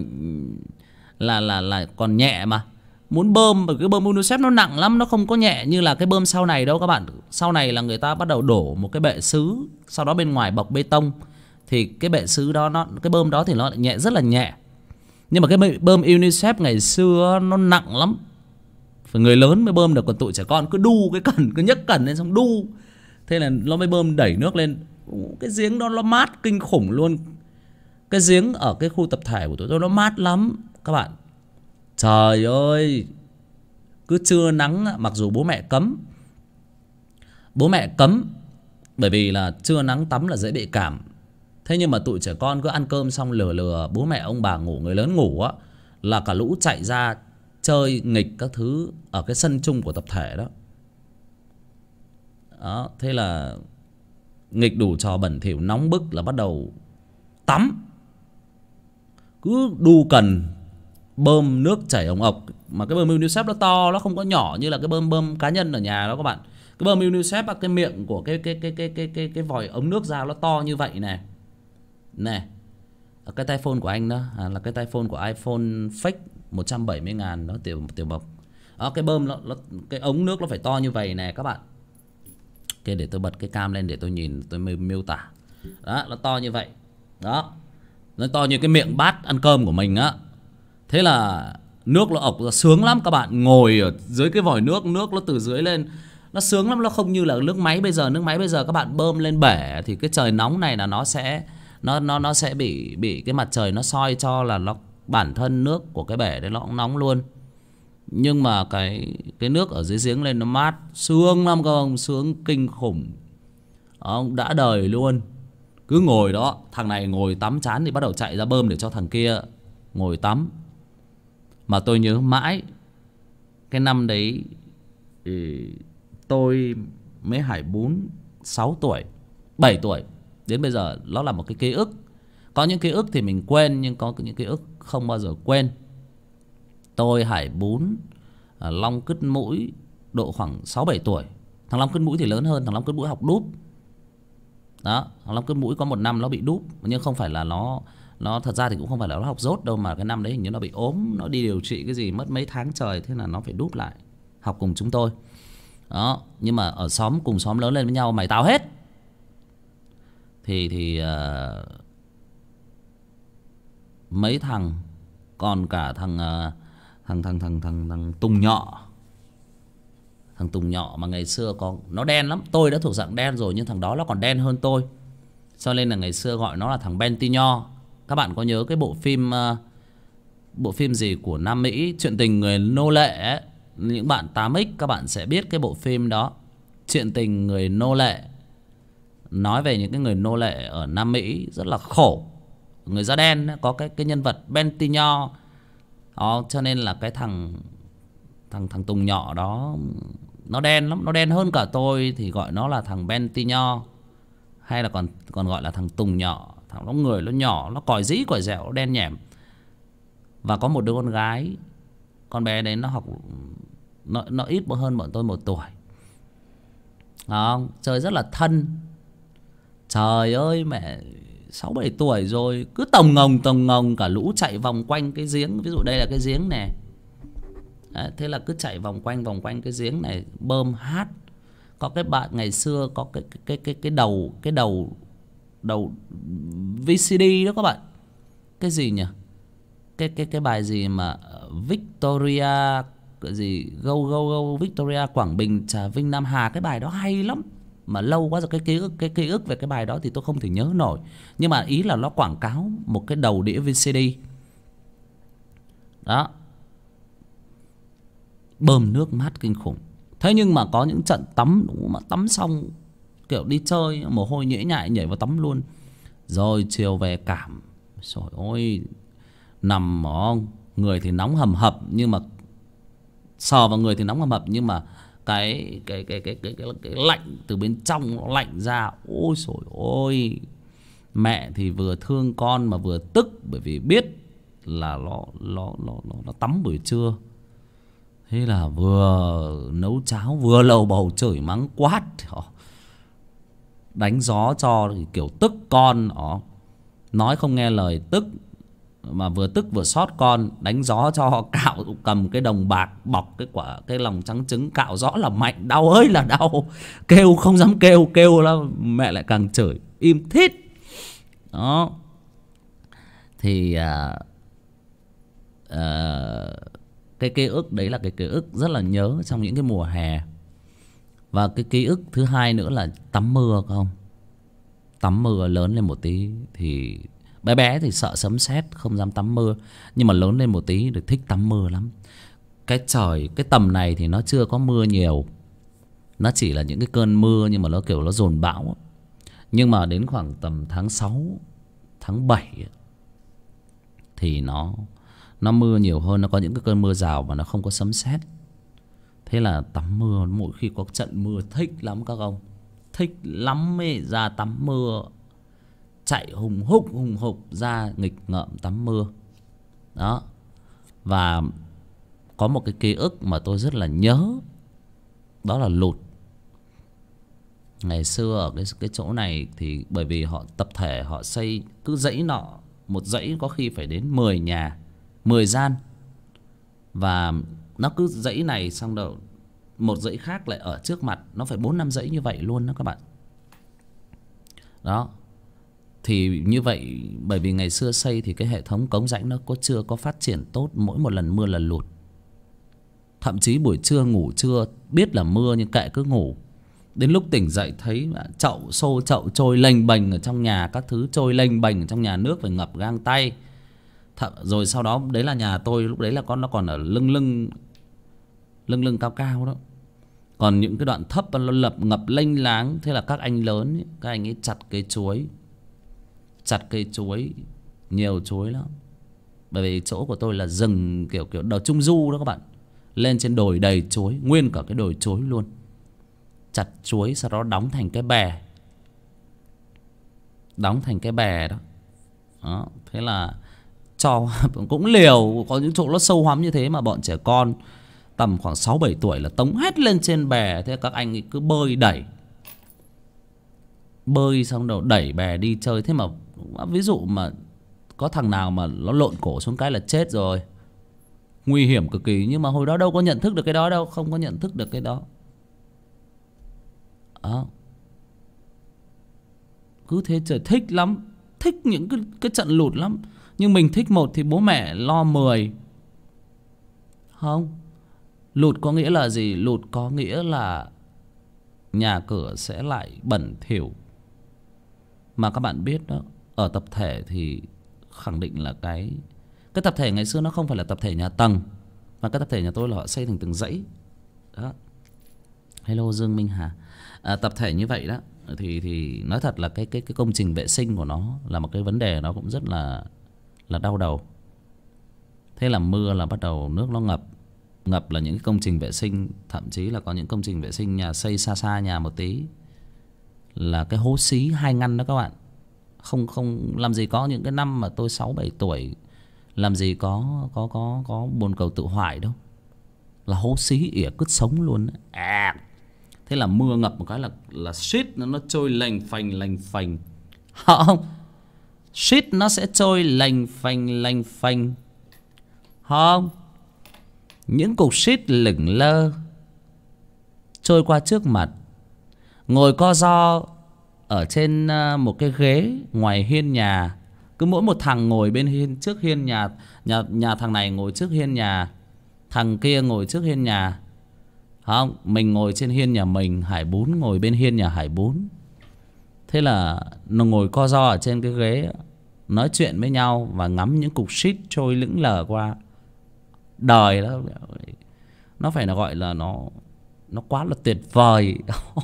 là còn nhẹ mà. Muốn bơm, cái bơm UNICEF nó nặng lắm, nó không có nhẹ như là cái bơm sau này đâu các bạn. Sau này là người ta bắt đầu đổ một cái bệ sứ, sau đó bên ngoài bọc bê tông. Thì cái bệ sứ đó, cái bơm đó thì nó lại nhẹ, rất là nhẹ. Nhưng mà cái bơm UNICEF ngày xưa nó nặng lắm. Phải người lớn mới bơm được, còn tụi trẻ con cứ đu cái cần, cứ nhấc cần lên xong đu. Thế là nó mới bơm đẩy nước lên. Cái giếng đó nó mát kinh khủng luôn. Cái giếng ở cái khu tập thể của tụi tôi nó mát lắm các bạn. Trời ơi, cứ trưa nắng, mặc dù bố mẹ cấm. Bố mẹ cấm bởi vì là trưa nắng tắm là dễ bị cảm. Thế nhưng mà tụi trẻ con cứ ăn cơm xong lừa bố mẹ ông bà ngủ, người lớn ngủ á, là cả lũ chạy ra chơi nghịch các thứ ở cái sân chung của tập thể đó. Đó, thế là nghịch đủ trò bẩn thỉu, nóng bức là bắt đầu tắm. Cứ đu cần, bơm nước chảy ồng ọc. Mà cái bơm UNICEF nó to, nó không có nhỏ như là cái bơm cá nhân ở nhà đó các bạn. Cái bơm UNICEF, cái miệng của cái vòi ống nước ra nó to như vậy này. Này, cái tai phone của anh đó là cái tai phone của iPhone fake 170.000 đó Tiểu Mộc. Đó, cái bơm cái ống nước nó phải to như vậy nè các bạn. Ok, để tôi bật cái cam lên để tôi nhìn, tôi miêu tả. Đó, nó to như vậy. Đó, nó to như cái miệng bát ăn cơm của mình á. Thế là nước nó ộc ra sướng lắm các bạn. Ngồi ở dưới cái vòi nước, nước nó từ dưới lên, nó sướng lắm. Nó không như là nước máy bây giờ. Nước máy bây giờ các bạn bơm lên bể thì cái trời nóng này là nó sẽ bị cái mặt trời nó soi cho là nó bản thân nước của cái bể đấy nó cũng nóng luôn. Nhưng mà cái nước ở dưới giếng lên nó mát, sướng lắm các ông, sướng kinh khủng. Ông đã đời luôn. Cứ ngồi đó, thằng này ngồi tắm chán thì bắt đầu chạy ra bơm để cho thằng kia ngồi tắm. Mà tôi nhớ mãi cái năm đấy thì tôi mới Hải Bún 6 tuổi 7 tuổi. Đến bây giờ nó là một cái ký ức. Có những ký ức thì mình quên, nhưng có những ký ức không bao giờ quên. Tôi Hải Bún Long Cứt Mũi độ khoảng 6-7 tuổi. Thằng Long Cứt Mũi thì lớn hơn. Thằng Long Cứt Mũi học đúp. Đó, thằng Long Cứt Mũi có một năm nó bị đúp. Nhưng không phải là nó thật ra thì cũng không phải là nó học dốt đâu, mà cái năm đấy hình như nó bị ốm, nó đi điều trị cái gì mất mấy tháng trời, thế là nó phải đúp lại học cùng chúng tôi. Đó, nhưng mà ở xóm, cùng xóm lớn lên với nhau, mày tao hết. Thì mấy thằng, còn cả thằng Tùng Nhọ. Thằng Tùng Nhọ mà ngày xưa nó đen lắm. Tôi đã thuộc dạng đen rồi, nhưng thằng đó nó còn đen hơn tôi, cho nên là ngày xưa gọi nó là thằng Bentinho. Các bạn có nhớ cái bộ phim gì của Nam Mỹ, Chuyện tình người nô lệ ấy. Những bạn 8X các bạn sẽ biết cái bộ phim đó, Chuyện tình người nô lệ. Nói về những cái người nô lệ ở Nam Mỹ rất là khổ. Người da đen có cái nhân vật Bentinho đó, cho nên là cái thằng Tùng Nhọ đó nó đen lắm, nó đen hơn cả tôi, thì gọi nó là thằng Bentinho, hay là còn gọi là thằng Tùng Nhọ. Thằng nó người nó nhỏ, nó còi dĩ còi dẻo, nó đen nhẻm. Và có một đứa con gái, con bé đấy nó học nó ít hơn bọn tôi 1 tuổi. Đó, chơi rất là thân. Trời ơi mẹ, 6-7 tuổi rồi, cứ tồng ngồng cả lũ chạy vòng quanh cái giếng. Ví dụ đây là cái giếng này. Đấy, thế là cứ chạy vòng quanh cái giếng này bơm hát. Có cái bạn ngày xưa có cái đầu VCD đó các bạn. Cái gì nhỉ? Cái bài gì mà Victoria cái gì go Victoria Quảng Bình Trà Vinh Nam Hà, cái bài đó hay lắm. Mà lâu quá rồi, cái ký ức về cái bài đó thì tôi không thể nhớ nổi. Nhưng mà ý là nó quảng cáo một cái đầu đĩa VCD. Đó. Bơm nước mát kinh khủng. Thế nhưng mà có những trận tắm, mà tắm xong kiểu đi chơi mồ hôi nhễ nhại nhảy vào tắm luôn. Rồi chiều về cảm, trời ơi, nằm người thì nóng hầm hập, nhưng mà sờ vào người thì nóng hầm hập, nhưng mà cái lạnh từ bên trong nó lạnh ra. Ôi trời ơi, mẹ thì vừa thương con mà vừa tức, bởi vì biết là nó tắm buổi trưa. Thế là vừa nấu cháo vừa lầu bầu chửi mắng quát, đánh gió cho thì kiểu tức con, nói không nghe lời tức, mà vừa tức vừa xót con, đánh gió cho cạo, cầm cái đồng bạc bọc cái lòng trắng trứng cạo rõ là mạnh, đau ơi là đau, kêu không dám kêu là mẹ lại càng chửi im thít. Đó thì cái ký ức đấy là cái ký ức rất là nhớ trong những cái mùa hè. Và cái ký ức thứ hai nữa là tắm mưa. Không, tắm mưa lớn lên một tí thì bé thì sợ sấm sét không dám tắm mưa, nhưng mà lớn lên một tí thì thích tắm mưa lắm. Cái trời cái tầm này thì nó chưa có mưa nhiều, nó chỉ là những cái cơn mưa nhưng mà nó kiểu nó dồn bão. Nhưng mà đến khoảng tầm tháng 6 tháng 7 thì nó mưa nhiều hơn, nó có những cái cơn mưa rào và nó không có sấm sét. Thế là tắm mưa, mỗi khi có trận mưa thích lắm các ông, thích lắm ấy, ra tắm mưa, chạy hùng hục ra nghịch ngợm tắm mưa. Đó. Và có một cái ký ức mà tôi rất là nhớ, đó là lụt. Ngày xưa ở cái chỗ này thì bởi vì họ tập thể họ xây cứ dãy nọ, một dãy có khi phải đến 10 nhà, 10 gian. Và nó cứ dãy này xong rồi một dãy khác lại ở trước mặt, nó phải 4-5 dãy như vậy luôn đó các bạn. Đó. Thì như vậy, bởi vì ngày xưa xây thì cái hệ thống cống rãnh nó chưa có phát triển tốt, mỗi một lần mưa là lụt. Thậm chí buổi trưa ngủ trưa biết là mưa nhưng kệ cứ ngủ. Đến lúc tỉnh dậy thấy chậu trôi lênh bềnh ở trong nhà, các thứ trôi lênh bềnh ở trong nhà, nước phải ngập gang tay. Rồi sau đó đấy là nhà tôi lúc đấy là nó còn ở lưng cao cao đó. Còn những cái đoạn thấp nó ngập lênh láng. Thế là các anh lớn ấy, các anh ấy chặt cây chuối chặt cây chuối, nhiều chuối lắm. Bởi vì chỗ của tôi là rừng kiểu đồi Trung Du đó các bạn. Lên trên đồi đầy chuối, nguyên cả cái đồi chuối luôn. Chặt chuối sau đó đóng thành cái bè. Đóng thành cái bè đó. Đó, thế là cho cũng liều. Có những chỗ nó sâu hoắm như thế mà bọn trẻ con tầm khoảng 6-7 tuổi là tống hết lên trên bè. Thế các anh ấy cứ bơi đẩy. Bơi xong đầu đẩy bè đi chơi. Thế mà ví dụ mà có thằng nào mà nó lộn cổ xuống cái là chết rồi. Nguy hiểm cực kỳ. Nhưng mà hồi đó đâu có nhận thức được cái đó đâu. Không có nhận thức được cái đó. Đó. Cứ thế trời thích lắm. Thích những cái trận lụt lắm. Nhưng mình thích một thì bố mẹ lo 10. Không. Lụt có nghĩa là gì? Lụt có nghĩa là nhà cửa sẽ lại bẩn thỉu. Mà các bạn biết đó, ở tập thể thì khẳng định là cái tập thể ngày xưa nó không phải là tập thể nhà tầng, mà cái tập thể nhà tôi là họ xây thành từng dãy đó. Hello Dương Minh Hà. Tập thể như vậy đó thì nói thật là cái công trình vệ sinh của nó là một cái vấn đề, nó cũng rất là đau đầu. Thế là mưa là bắt đầu nước nó ngập là những cái công trình vệ sinh, thậm chí là có những công trình vệ sinh nhà xây xa xa nhà một tí là cái hố xí 2 ngăn đó các bạn. Không làm gì có những cái năm mà tôi 6-7 tuổi làm gì có bồn cầu tự hoại đâu, là hố xí ỉa cứt sống luôn à. Thế là mưa ngập một cái là shit nó trôi lành phành. Không, shit nó sẽ trôi lành phành. Không, những cục shit lửng lơ trôi qua trước mặt. Ngồi co ro ở trên một cái ghế ngoài hiên nhà. Cứ mỗi một thằng ngồi bên hiên, trước hiên nhà thằng này ngồi trước hiên nhà, thằng kia ngồi trước hiên nhà. Không, mình ngồi trên hiên nhà mình, Hải Bún ngồi bên hiên nhà Hải Bún. Thế là nó ngồi co ro ở trên cái ghế, nói chuyện với nhau và ngắm những cục shit trôi lững lờ qua. Đời đó nó phải là gọi là nó quá là tuyệt vời.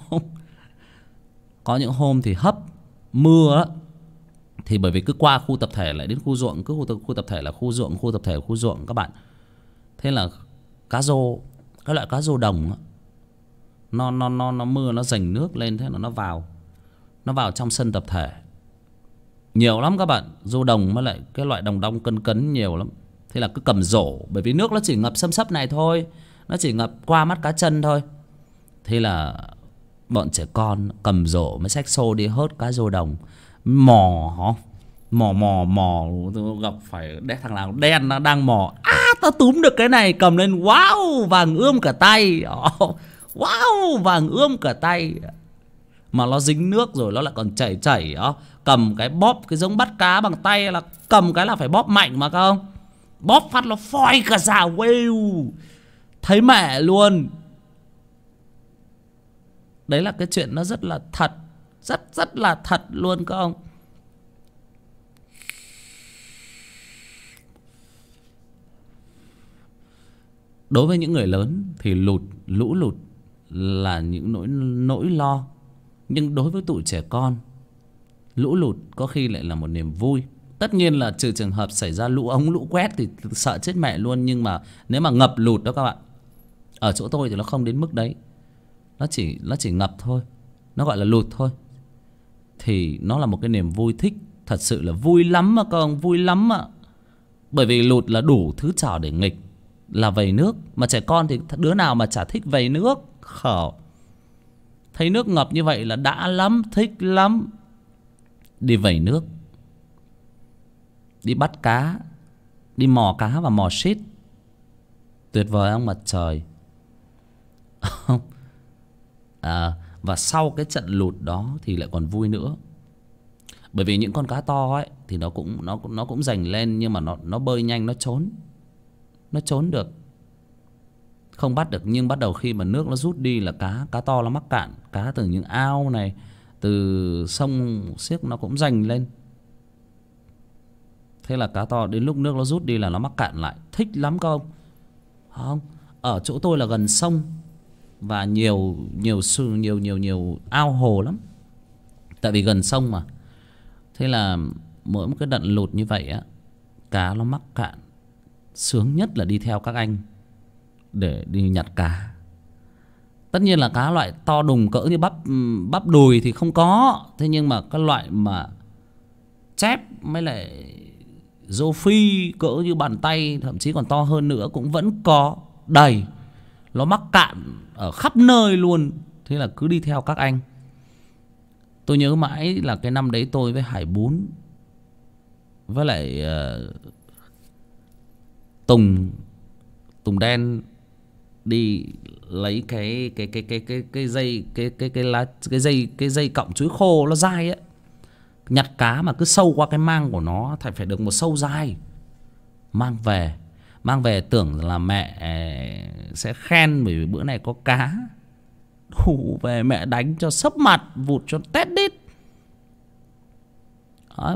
Có những hôm thì hấp mưa á, thì bởi vì cứ qua khu tập thể lại đến khu ruộng, cứ khu tập thể là khu ruộng, khu tập thể là khu ruộng các bạn. Thế là cá rô, cái loại cá rô đồng á, nó mưa nó dành nước lên, thế là nó vào trong sân tập thể nhiều lắm các bạn. Rô đồng với lại cái loại đồng đong cân nhiều lắm. Thế là cứ cầm rổ, bởi vì nước nó chỉ ngập xâm xấp này thôi, nó chỉ ngập qua mắt cá chân thôi. Thế là bọn trẻ con cầm rổ mới xách xô đi hớt cá rô đồng. Mò gặp phải thằng nào đen nó đang mò. Tao túm được cái này, cầm lên, wow, vàng ươm cả tay. Wow, vàng ươm cả tay. Mà nó dính nước rồi nó lại còn chảy. Cầm cái bóp, cái giống bắt cá bằng tay là cầm cái là phải bóp mạnh mà không. Bóp phát nó phoi cả ra, wow, thấy mẹ luôn. Đấy là cái chuyện nó rất là thật, rất là thật luôn các ông. Đối với những người lớn thì lũ lụt là những nỗi lo. Nhưng đối với tụi trẻ con, lũ lụt có khi lại là một niềm vui. Tất nhiên là trừ trường hợp xảy ra lũ ống lũ quét thì sợ chết mẹ luôn. Nhưng mà nếu mà ngập lụt đó các bạn, ở chỗ tôi thì nó không đến mức đấy. Nó chỉ ngập thôi, nó gọi là lụt thôi, thì nó là một cái niềm vui thích. Thật sự là vui lắm mà các ông, vui lắm mà. Bởi vì lụt là đủ thứ trò để nghịch, là vầy nước. Mà trẻ con thì đứa nào mà chả thích vầy nước. Khổ. Thấy nước ngập như vậy là đã lắm, thích lắm. Đi vầy nước, đi bắt cá, đi mò cá và mò shit, tuyệt vời không mặt trời. Và sau cái trận lụt đó thì lại còn vui nữa. Bởi vì những con cá to ấy thì nó cũng dành lên, nhưng mà nó bơi nhanh, nó trốn được, không bắt được. Nhưng bắt đầu khi mà nước nó rút đi là cá to nó mắc cạn. Cá từ những ao này, từ sông xiếc nó cũng dành lên. Thế là cá to đến lúc nước nó rút đi là nó mắc cạn lại. Thích lắm không? Ở chỗ tôi là gần sông và nhiều ao hồ lắm, tại vì gần sông mà. Thế là mỗi một cái đận lụt như vậy á, cá nó mắc cạn, sướng nhất là đi theo các anh để đi nhặt cá. Tất nhiên là cá loại to đùng cỡ như bắp đùi thì không có. Thế nhưng mà cái loại mà chép mới lại rô phi cỡ như bàn tay, thậm chí còn to hơn nữa cũng vẫn có đầy. Nó mắc cạn ở khắp nơi luôn. Thế là cứ đi theo các anh. Tôi nhớ mãi là cái năm đấy tôi với Hải Bún với lại Tùng Đen đi lấy cái dây cọng chuối khô nó dai ấy, nhặt cá mà cứ sâu qua cái mang của nó, phải được một sâu dai, mang về tưởng là mẹ sẽ khen bởi vì bữa này có cá. Đủ về mẹ đánh cho sấp mặt, vụt cho tét đít. Đó.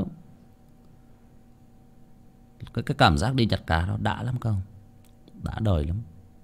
Cái cảm giác đi nhặt cá đó đã lắm không? Đã đời lắm.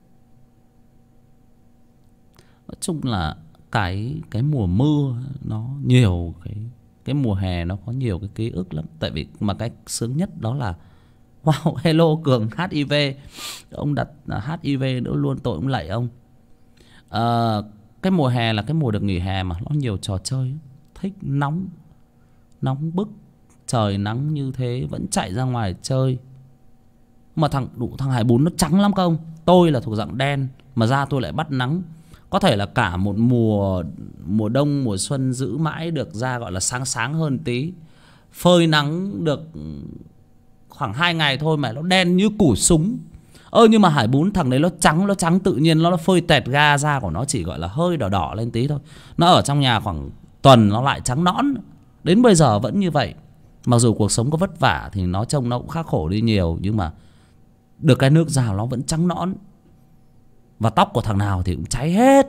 Nói chung là cái mùa mưa nó nhiều cái mùa hè nó có nhiều cái ký ức lắm. Tại vì mà cái sướng nhất đó là wow, hello Cường HIV. Ông đặt HIV nữa luôn, tôi cũng lạy ông. Cái mùa hè là cái mùa được nghỉ hè mà nó nhiều trò chơi. Thích nóng bức, trời nắng như thế vẫn chạy ra ngoài chơi. Mà thằng Hải Bún nó trắng lắm không? Tôi là thuộc dạng đen mà da tôi lại bắt nắng. Có thể là cả một mùa đông mùa xuân giữ mãi được da gọi là sáng hơn tí. Phơi nắng được khoảng 2 ngày thôi mà nó đen như củ súng. Nhưng mà Hải Bún thằng đấy nó trắng tự nhiên, nó phơi tẹt ga, da của nó chỉ gọi là hơi đỏ lên tí thôi. Nó ở trong nhà khoảng tuần nó lại trắng nõn. Đến bây giờ vẫn như vậy. Mặc dù cuộc sống có vất vả thì nó trông nó cũng khá khổ đi nhiều, nhưng mà được cái nước da nó vẫn trắng nõn. Và tóc của thằng nào thì cũng cháy hết.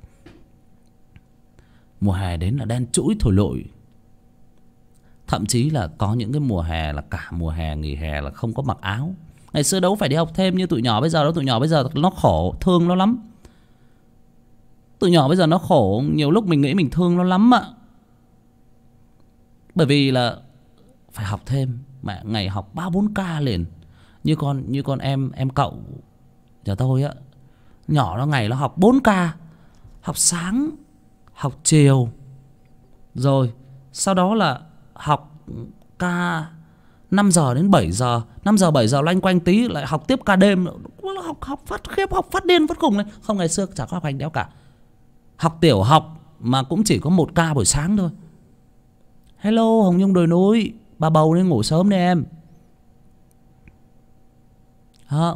Mùa hè đến là đen trũi thổi lội. Thậm chí là có những cái mùa hè là cả mùa hè nghỉ hè là không có mặc áo. Ngày xưa đâu phải đi học thêm như tụi nhỏ bây giờ đâu. Tụi nhỏ bây giờ nó khổ, thương nó lắm. Tụi nhỏ bây giờ nó khổ, nhiều lúc mình nghĩ mình thương nó lắm ạ. Bởi vì là phải học thêm, mẹ ngày học 3-4 ca liền. Như con em cậu nhà tôi á, nhỏ nó ngày nó học 4 ca. Học sáng, học chiều, rồi sau đó là học ca 5 giờ đến 7 giờ. 5 giờ 7 giờ loanh quanh tí lại học tiếp ca đêm. Học phát khiếp, học phát điên phát khùng này. Không, ngày xưa chả có học hành đéo cả. Học tiểu học mà cũng chỉ có 1 ca buổi sáng thôi. Hello Hồng Nhung đồi núi, bà bầu nên ngủ sớm đi em. Đó.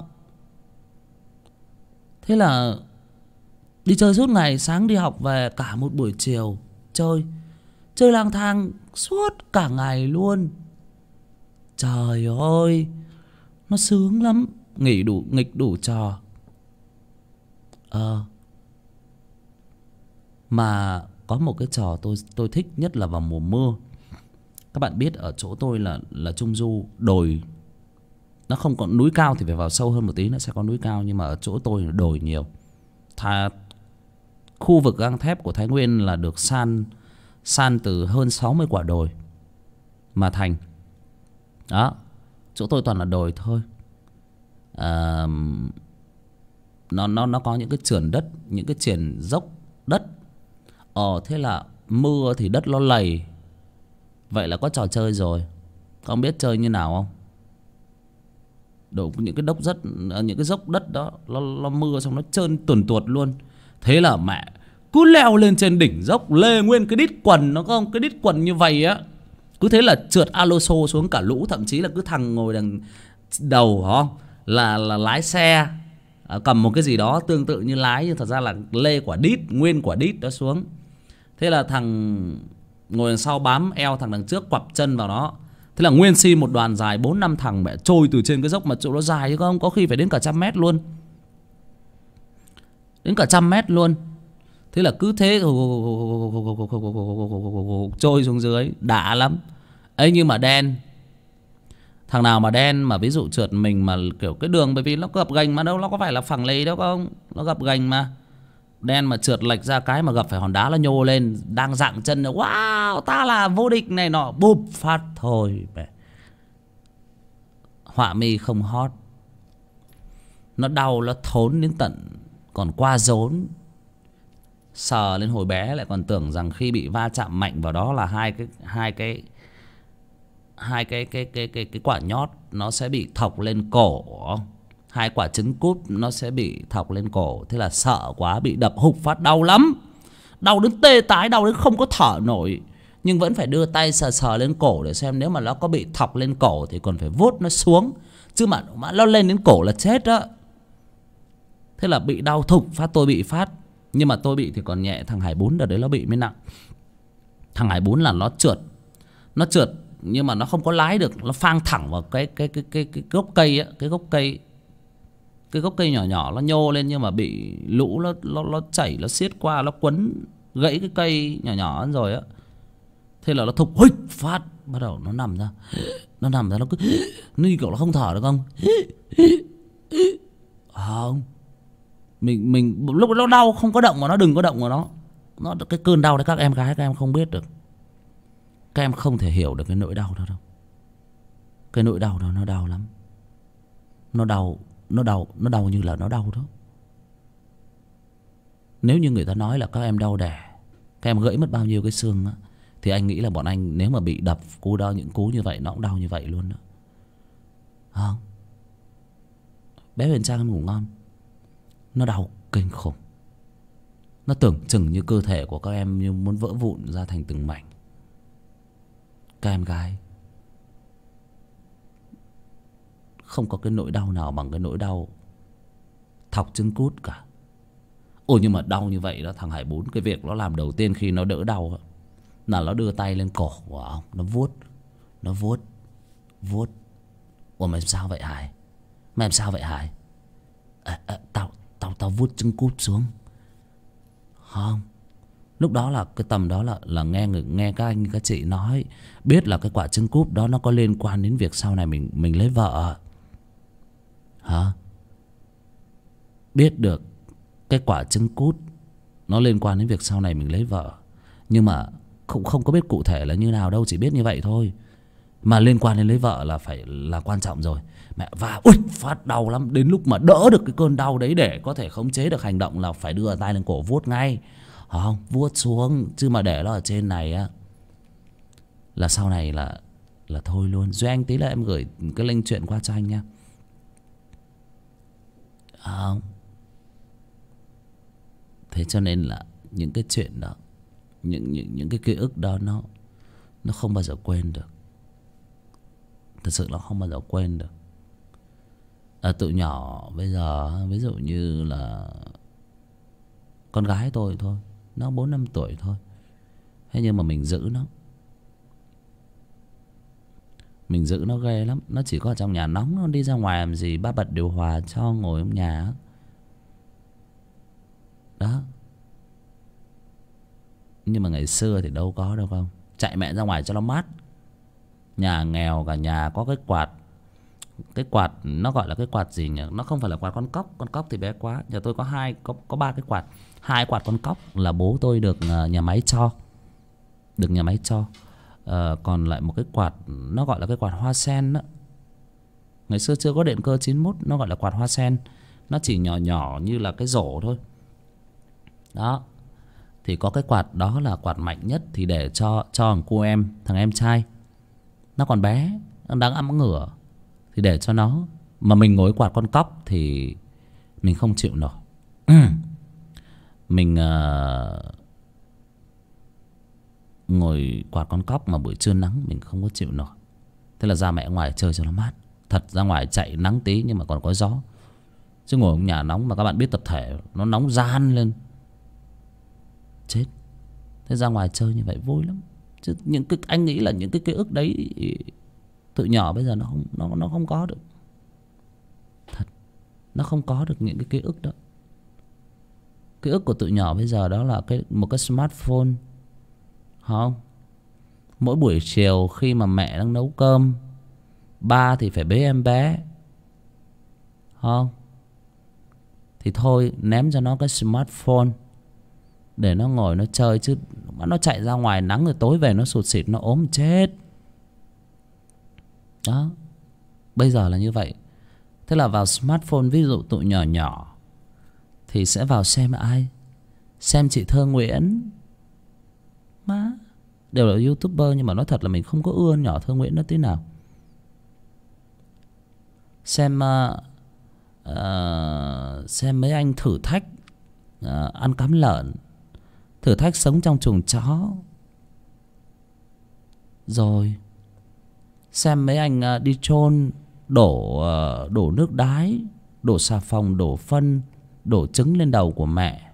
Thế là đi chơi suốt ngày, sáng đi học về cả một buổi chiều chơi lang thang suốt cả ngày luôn. Trời ơi, nó sướng lắm, nghịch đủ trò. Mà có một cái trò tôi thích nhất là vào mùa mưa. Các bạn biết ở chỗ tôi là trung du, đồi. Nó không có núi cao thì phải vào sâu hơn một tí nó sẽ có núi cao. Nhưng mà ở chỗ tôi là đồi nhiều. Khu vực gang thép của Thái Nguyên là được san từ hơn 60 quả đồi mà thành. Đó, chỗ tôi toàn là đồi thôi. Nó có những cái trườn đất, những cái triền dốc đất. Thế là mưa thì đất nó lầy. Vậy là có trò chơi rồi. Không biết chơi như nào không? Đổ những cái những cái dốc đất đó, nó mưa xong nó trơn tuồn tuột luôn. Thế là mẹ cứ leo lên trên đỉnh dốc, lê nguyên cái đít quần nó không, cái đít quần như vậy á. Cứ thế là trượt alo xô xuống cả lũ. Thậm chí là cứ thằng ngồi đằng đầu không là lái xe, cầm một cái gì đó tương tự như lái, nhưng thật ra là lê quả đít, nguyên quả đít đó xuống. Thế là thằng ngồi đằng sau bám eo thằng đằng trước, quặp chân vào nó. Thế là nguyên si một đoàn dài 4-5 thằng mẹ trôi từ trên cái dốc mà chỗ nó dài chứ không, có khi phải đến cả 100 mét luôn. Đến cả 100 mét luôn. Thế là cứ thế trôi xuống dưới, đã lắm. Ấy nhưng mà đen. Thằng nào mà đen mà ví dụ trượt mình mà kiểu cái đường, bởi vì nó gập ghềnh mà đâu, nó có phải là phẳng lì đâu không, nó gập ghềnh mà. Đen mà trượt lệch ra cái mà gặp phải hòn đá nó nhô lên, đang dạng chân, wow ta là vô địch này nọ, bụp phát thôi mẹ. Họa mi không hot. Nó đau nó thốn đến tận còn qua rốn. Sờ lên hồi bé lại còn tưởng rằng khi bị va chạm mạnh vào đó là hai cái quả nhót nó sẽ bị thọc lên cổ, hai quả trứng cút nó sẽ bị thọc lên cổ. Thế là sợ quá, bị đập hụt phát đau lắm, đau đến tê tái, đau đến không có thở nổi. Nhưng vẫn phải đưa tay sờ sờ lên cổ để xem nếu mà nó có bị thọc lên cổ thì còn phải vuốt nó xuống, chứ mà nó lên đến cổ là chết đó. Thế là bị đau thục phát, tôi bị phát. Nhưng mà tôi bị thì còn nhẹ, thằng Hải Bún đợt đấy nó bị mới nặng. Thằng Hải Bún là nó trượt nhưng mà nó không có lái được, nó phang thẳng vào cái gốc cây á, cái gốc cây nhỏ nhỏ nó nhô lên, nhưng mà bị lũ nó chảy, nó xiết qua, nó quấn gãy cái cây nhỏ nhỏ rồi á. Thế là nó thục huých phát, bắt đầu nó nằm ra nó cứ như kiểu nó không thở được không. Không, mình lúc nó đau không có động vào nó, đừng có động vào nó cái cơn đau đấy các em gái các em không biết được, các em không thể hiểu được cái nỗi đau đó đâu. Cái nỗi đau đó nó đau lắm, nó đau như là nó đau đó. Nếu như người ta nói là các em đau đẻ, các em gãy mất bao nhiêu cái xương á, thì anh nghĩ là bọn anh nếu mà bị đập cú đau, những cú như vậy nó cũng đau như vậy luôn đó. Không, bé Huyền Trang em ngủ ngon, nó đau kinh khủng. Nó tưởng chừng như cơ thể của các em như muốn vỡ vụn ra thành từng mảnh. Các em gái không có cái nỗi đau nào bằng cái nỗi đau thọc trứng cút cả. Ôi nhưng mà đau như vậy đó, thằng Hải Bún cái việc nó làm đầu tiên khi nó đỡ đau là nó đưa tay lên cổ của ông, nó vuốt. Ủa mày sao vậy Hải? Mày làm sao vậy Hải? Tao vuốt trứng cút xuống. Không, lúc đó là cái tầm đó là nghe các anh các chị nói, biết là cái quả trứng cút đó nó có liên quan đến việc sau này mình lấy vợ. Hả? Biết được cái quả trứng cút nó liên quan đến việc sau này mình lấy vợ, nhưng mà không có biết cụ thể là như nào đâu, chỉ biết như vậy thôi. Mà liên quan đến lấy vợ là phải là quan trọng rồi mẹ. Và ui phát đau lắm, đến lúc mà đỡ được cái cơn đau đấy để có thể khống chế được hành động là phải đưa tay lên cổ vuốt ngay. Không, vuốt xuống, chứ mà để nó ở trên này á là sau này là thôi luôn. Duy Anh tí là em gửi cái link chuyện qua cho anh nha. Không, thế cho nên là những cái chuyện đó, những cái ký ức đó nó không bao giờ quên được. Thật sự nó không bao giờ quên được. Tụi nhỏ bây giờ ví dụ như là con gái tôi thôi, nó 4-5 tuổi thôi, thế nhưng mà mình giữ nó ghê lắm. Nó chỉ có ở trong nhà nóng, nó đi ra ngoài làm gì, ba bật điều hòa cho ngồi trong nhà đó. Nhưng mà ngày xưa thì đâu có đâu không, chạy mẹ ra ngoài cho nó mát. Nhà nghèo, cả nhà có cái quạt nó gọi là cái quạt gì nhỉ, nó không phải là quạt con cóc thì bé quá. Nhà tôi có 3 cái quạt, 2 quạt con cóc là bố tôi được nhà máy cho, còn lại một cái quạt nó gọi là cái quạt hoa sen đó. Ngày xưa chưa có điện cơ 91, nó gọi là quạt hoa sen, nó chỉ nhỏ nhỏ như là cái rổ thôi đó. Thì có cái quạt đó là quạt mạnh nhất, thì để cho thằng em trai nó còn bé, nó đang ẵm ngửa, thì để cho nó. Mà mình ngồi quạt con cóc thì mình không chịu nổi. Mình ngồi quạt con cóc mà buổi trưa nắng mình không có chịu nổi. Thế là ra mẹ ngoài chơi cho nó mát. Thật, ra ngoài chạy nắng tí nhưng mà còn có gió, chứ ngồi ở nhà nóng mà các bạn biết tập thể nó nóng ran lên chết. Thế ra ngoài chơi như vậy vui lắm. Chứ những cái anh nghĩ là những cái ký ức đấy tụi nhỏ bây giờ nó không có được. Thật, nó không có được những cái ký ức đó. Ký ức của tụi nhỏ bây giờ đó là một cái smartphone. Không, mỗi buổi chiều khi mà mẹ đang nấu cơm, ba thì phải bế em bé, không thì thôi ném cho nó cái smartphone, để nó ngồi nó chơi, chứ nó chạy ra ngoài nắng rồi tối về nó sụt sịt nó ốm chết. Đó, bây giờ là như vậy. Thế là vào smartphone, ví dụ tụi nhỏ nhỏ thì sẽ vào xem ai? Xem chị Thơ Nguyễn. Má, đều là YouTuber nhưng mà nói thật là mình không có ưa nhỏ Thơ Nguyễn nó tí nào. Xem mấy anh thử thách ăn cám lợn, thử thách sống trong chuồng chó. Rồi xem mấy anh đi chôn, đổ nước đái, đổ xà phòng, đổ phân, đổ trứng lên đầu của mẹ.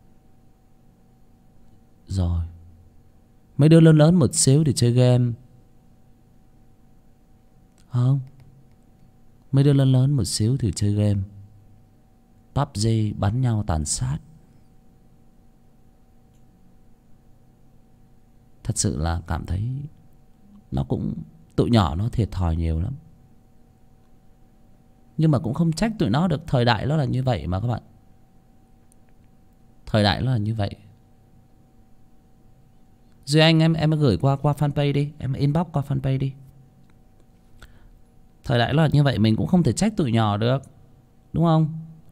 Rồi mấy đứa lớn lớn một xíu thì chơi game. Không, mấy đứa lớn lớn một xíu thì chơi game PUBG, bắn nhau tàn sát. Thật sự là cảm thấy nó cũng, tụi nhỏ nó thiệt thòi nhiều lắm. Nhưng mà cũng không trách tụi nó được, thời đại nó là như vậy mà các bạn. Thời đại nó là như vậy. Duy Anh em gửi qua fanpage đi, em inbox qua fanpage đi. Thời đại nó là như vậy, mình cũng không thể trách tụi nhỏ được, đúng không?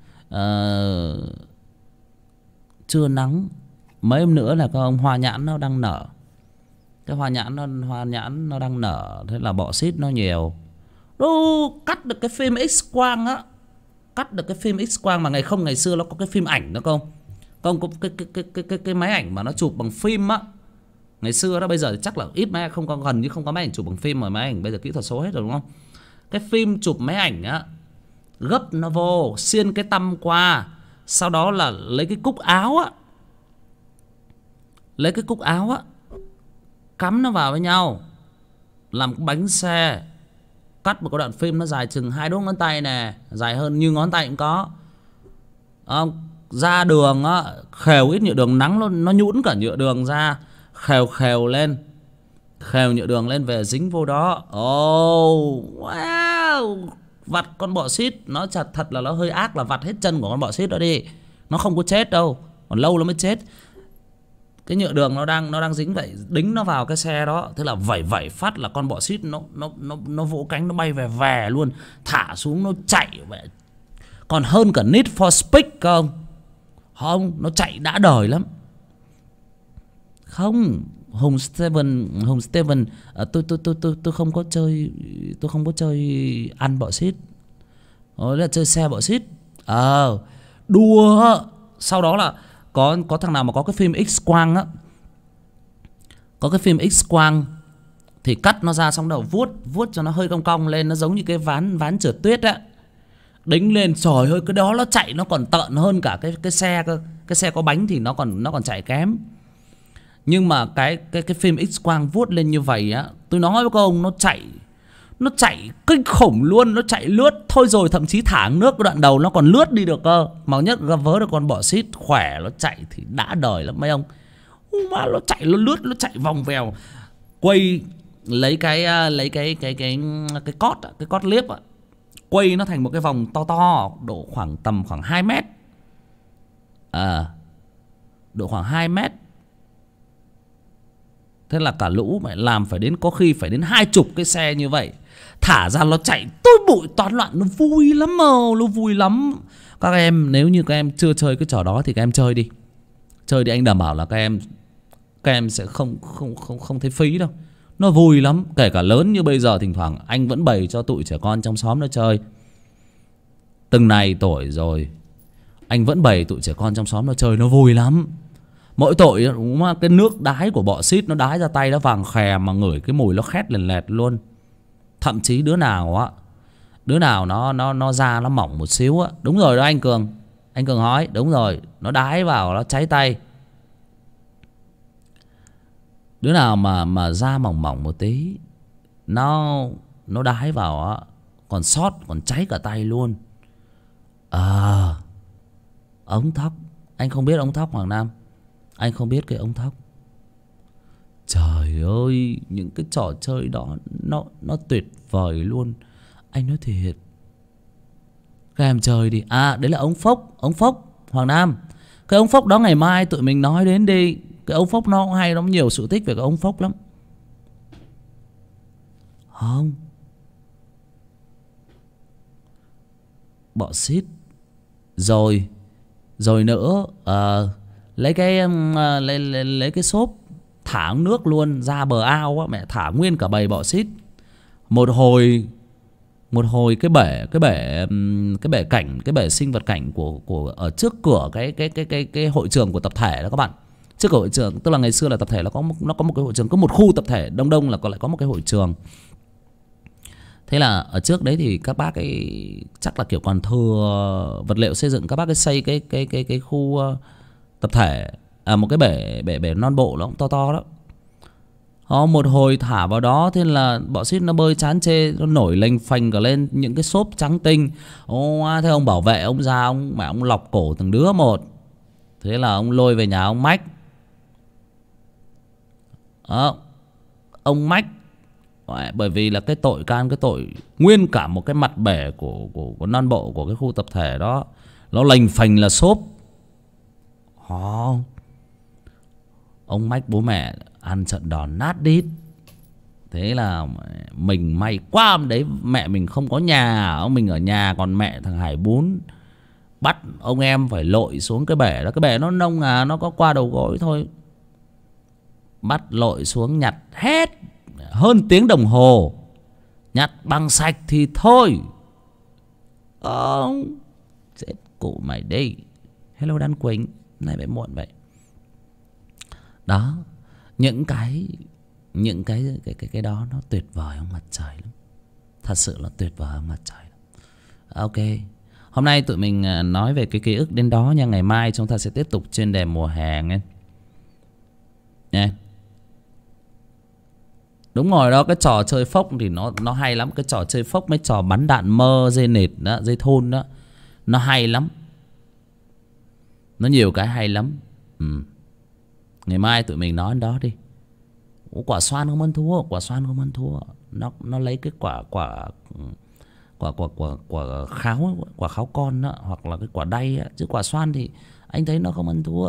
Trưa nắng, mấy hôm nữa là các ông hoa nhãn nó đang nở. Cái hoa nhãn nó đang nở, thế là bọ xít nó nhiều. Cắt được cái phim X-quang á, cắt được cái phim X-quang mà ngày xưa nó có cái phim ảnh đó không? Không có cái máy ảnh mà nó chụp bằng phim á. Ngày xưa đó, bây giờ thì chắc là ít máy, không có, gần như không có máy ảnh chụp bằng phim rồi. Máy ảnh bây giờ kỹ thuật số hết rồi đúng không? Cái phim chụp máy ảnh á, gấp nó vô, xiên cái tăm qua, sau đó là lấy cái cúc áo á, cắm nó vào với nhau làm cái bánh xe. Cắt một cái đoạn phim nó dài chừng 2 đốt ngón tay nè, dài hơn như ngón tay cũng có. Ra đường á, khều ít nhựa đường, nắng nó nhũn cả nhựa đường ra, khều lên, khều nhựa đường lên về dính vô đó. Wow, vặt con bọ xít. Nó thật là nó hơi ác là vặt hết chân của con bọ xít đó đi. Nó không có chết đâu, còn lâu nó mới chết. Cái nhựa đường nó đang dính vậy, đính nó vào cái xe đó. Thế là vẩy phát là con bọ xít nó vỗ cánh, nó bay về luôn, thả xuống nó chạy vậy. Còn hơn cả Need for Speed không, nó chạy đã đời lắm. Không, Hùng Steven, tôi không có chơi, tôi không có chơi ăn bọ xít. Đó là chơi xe bọ xít. Đùa. Sau đó là có thằng nào mà có cái phim X-quang á, có cái phim X-quang thì cắt nó ra, xong đầu vuốt cho nó hơi cong cong lên, nó giống như cái ván trượt tuyết á, đính lên. Trời ơi, cái đó nó chạy nó còn tợn hơn cả cái xe cơ. Cái xe có bánh thì nó còn chạy kém. Nhưng mà cái phim X-quang vuốt lên như vậy á, tôi nói với các ông, nó chạy kinh khủng luôn. Nó chạy lướt thôi rồi, thậm chí thả nước cái đoạn đầu nó còn lướt đi được cơ. Mà nhất là vớ được con bọ xít khỏe, nó chạy thì đã đời lắm mấy ông. Mà nó chạy, nó lướt, nó chạy vòng vèo, quay lấy cái cót liếp á, quay nó thành một cái vòng to độ khoảng 2 mét. Độ khoảng 2 mét. Thế là cả lũ mày làm có khi phải đến 20 cái xe như vậy, thả ra nó chạy tối bụi toán loạn. Nó vui lắm mà, nó vui lắm. Các em, nếu như các em chưa chơi cái trò đó thì các em chơi đi. Chơi đi, anh đảm bảo là các em sẽ không thấy phí đâu. Nó vui lắm. Kể cả lớn như bây giờ, thỉnh thoảng anh vẫn bày cho tụi trẻ con trong xóm nó chơi. Từng này tuổi rồi, anh vẫn bày tụi trẻ con trong xóm nó chơi, nó vui lắm. Mỗi tội cái nước đái của bọ xít nó đái ra tay nó vàng khè, mà ngửi cái mùi nó khét lèn lẹt luôn. Thậm chí đứa nào nó da nó mỏng một xíu á, đúng rồi đó anh Cường nói đúng rồi, nó đái vào nó cháy tay. Đứa nào mà da mỏng một tí, nó đái vào á, còn sót còn cháy cả tay luôn. Ống thóc, anh không biết ống thóc Hoàng Nam, anh không biết cái ống thóc. Trời ơi, những cái trò chơi đó nó tuyệt vời luôn. Anh nói thiệt, các em chơi đi. Đấy là ống phốc Hoàng Nam. Cái ông Phốc đó ngày mai tụi mình nói đến đi. Cái ông Phốc nó cũng hay, nó nhiều sự tích về cái ông Phốc lắm. Không, bọ xít. Rồi nữa, lấy cái xốp thả nước luôn ra bờ ao á, mẹ thả nguyên cả bầy bọ xít. Một hồi cái bể cảnh, cái bể sinh vật cảnh của ở trước cửa cái hội trường của tập thể đó các bạn. Trước cửa hội trường, tức là ngày xưa là tập thể nó có một cái hội trường, có một khu tập thể đông là còn lại có một cái hội trường. Thế là ở trước đấy thì các bác ấy chắc là kiểu còn thừa vật liệu xây dựng, các bác ấy xây cái khu tập thể, một cái bể non bộ nó cũng to to đó. Một hồi thả vào đó, thế là bọ xít nó bơi chán chê, nó nổi lềnh phềnh cả lên những cái xốp trắng tinh. Thế ông bảo vệ ông ra, ông lọc cổ từng đứa một. Thế là ông lôi về nhà ông Mách. Ông Mách, bởi vì là cái tội nguyên cả một cái mặt bể của non bộ của cái khu tập thể đó nó lềnh phềnh là xốp. Ông Mách bố mẹ ăn trận đòn nát đít. Thế là mình may quá đấy, mẹ mình không có nhà, ông mình ở nhà, còn mẹ thằng Hải Bún bắt ông em phải lội xuống cái bể đó. Cái bể nó nông nó có qua đầu gối thôi. Bắt lội xuống nhặt hết hơn tiếng đồng hồ. Nhặt bằng sạch thì thôi. Chết cụ mày đi. Hello Đan Quỳnh, nay phải muộn vậy. Đó, những cái đó nó tuyệt vời ông mặt trời lắm. Thật sự là tuyệt vời ông mặt trời lắm. Ok, hôm nay tụi mình nói về cái ký ức đến đó nha. Ngày mai chúng ta sẽ tiếp tục chuyên đề mùa hè nghe. Đúng rồi đó, cái trò chơi phốc thì nó hay lắm. Cái trò chơi phốc, mấy trò bắn đạn mơ, dây nịt đó, dây thun đó, nó hay lắm. Nó nhiều cái hay lắm. Ngày mai tụi mình nói đó đi. Quả xoan không ăn thua, quả xoan không ăn thua. Nó lấy cái quả kháo con đó, hoặc là cái quả đay á, chứ quả xoan thì anh thấy nó không ăn thua.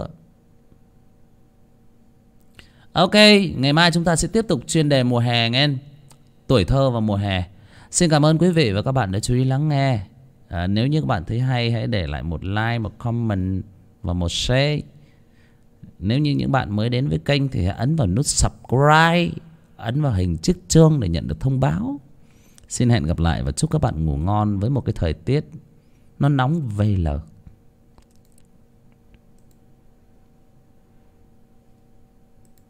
Ok, ngày mai chúng ta sẽ tiếp tục chuyên đề mùa hè nghe. Tuổi thơ và mùa hè. Xin cảm ơn quý vị và các bạn đã chú ý lắng nghe. Nếu như các bạn thấy hay, hãy để lại một like, một comment và một share. Nếu như những bạn mới đến với kênh thì hãy ấn vào nút subscribe, ấn vào hình chiếc chuông để nhận được thông báo. Xin hẹn gặp lại và chúc các bạn ngủ ngon với một cái thời tiết nó nóng VL.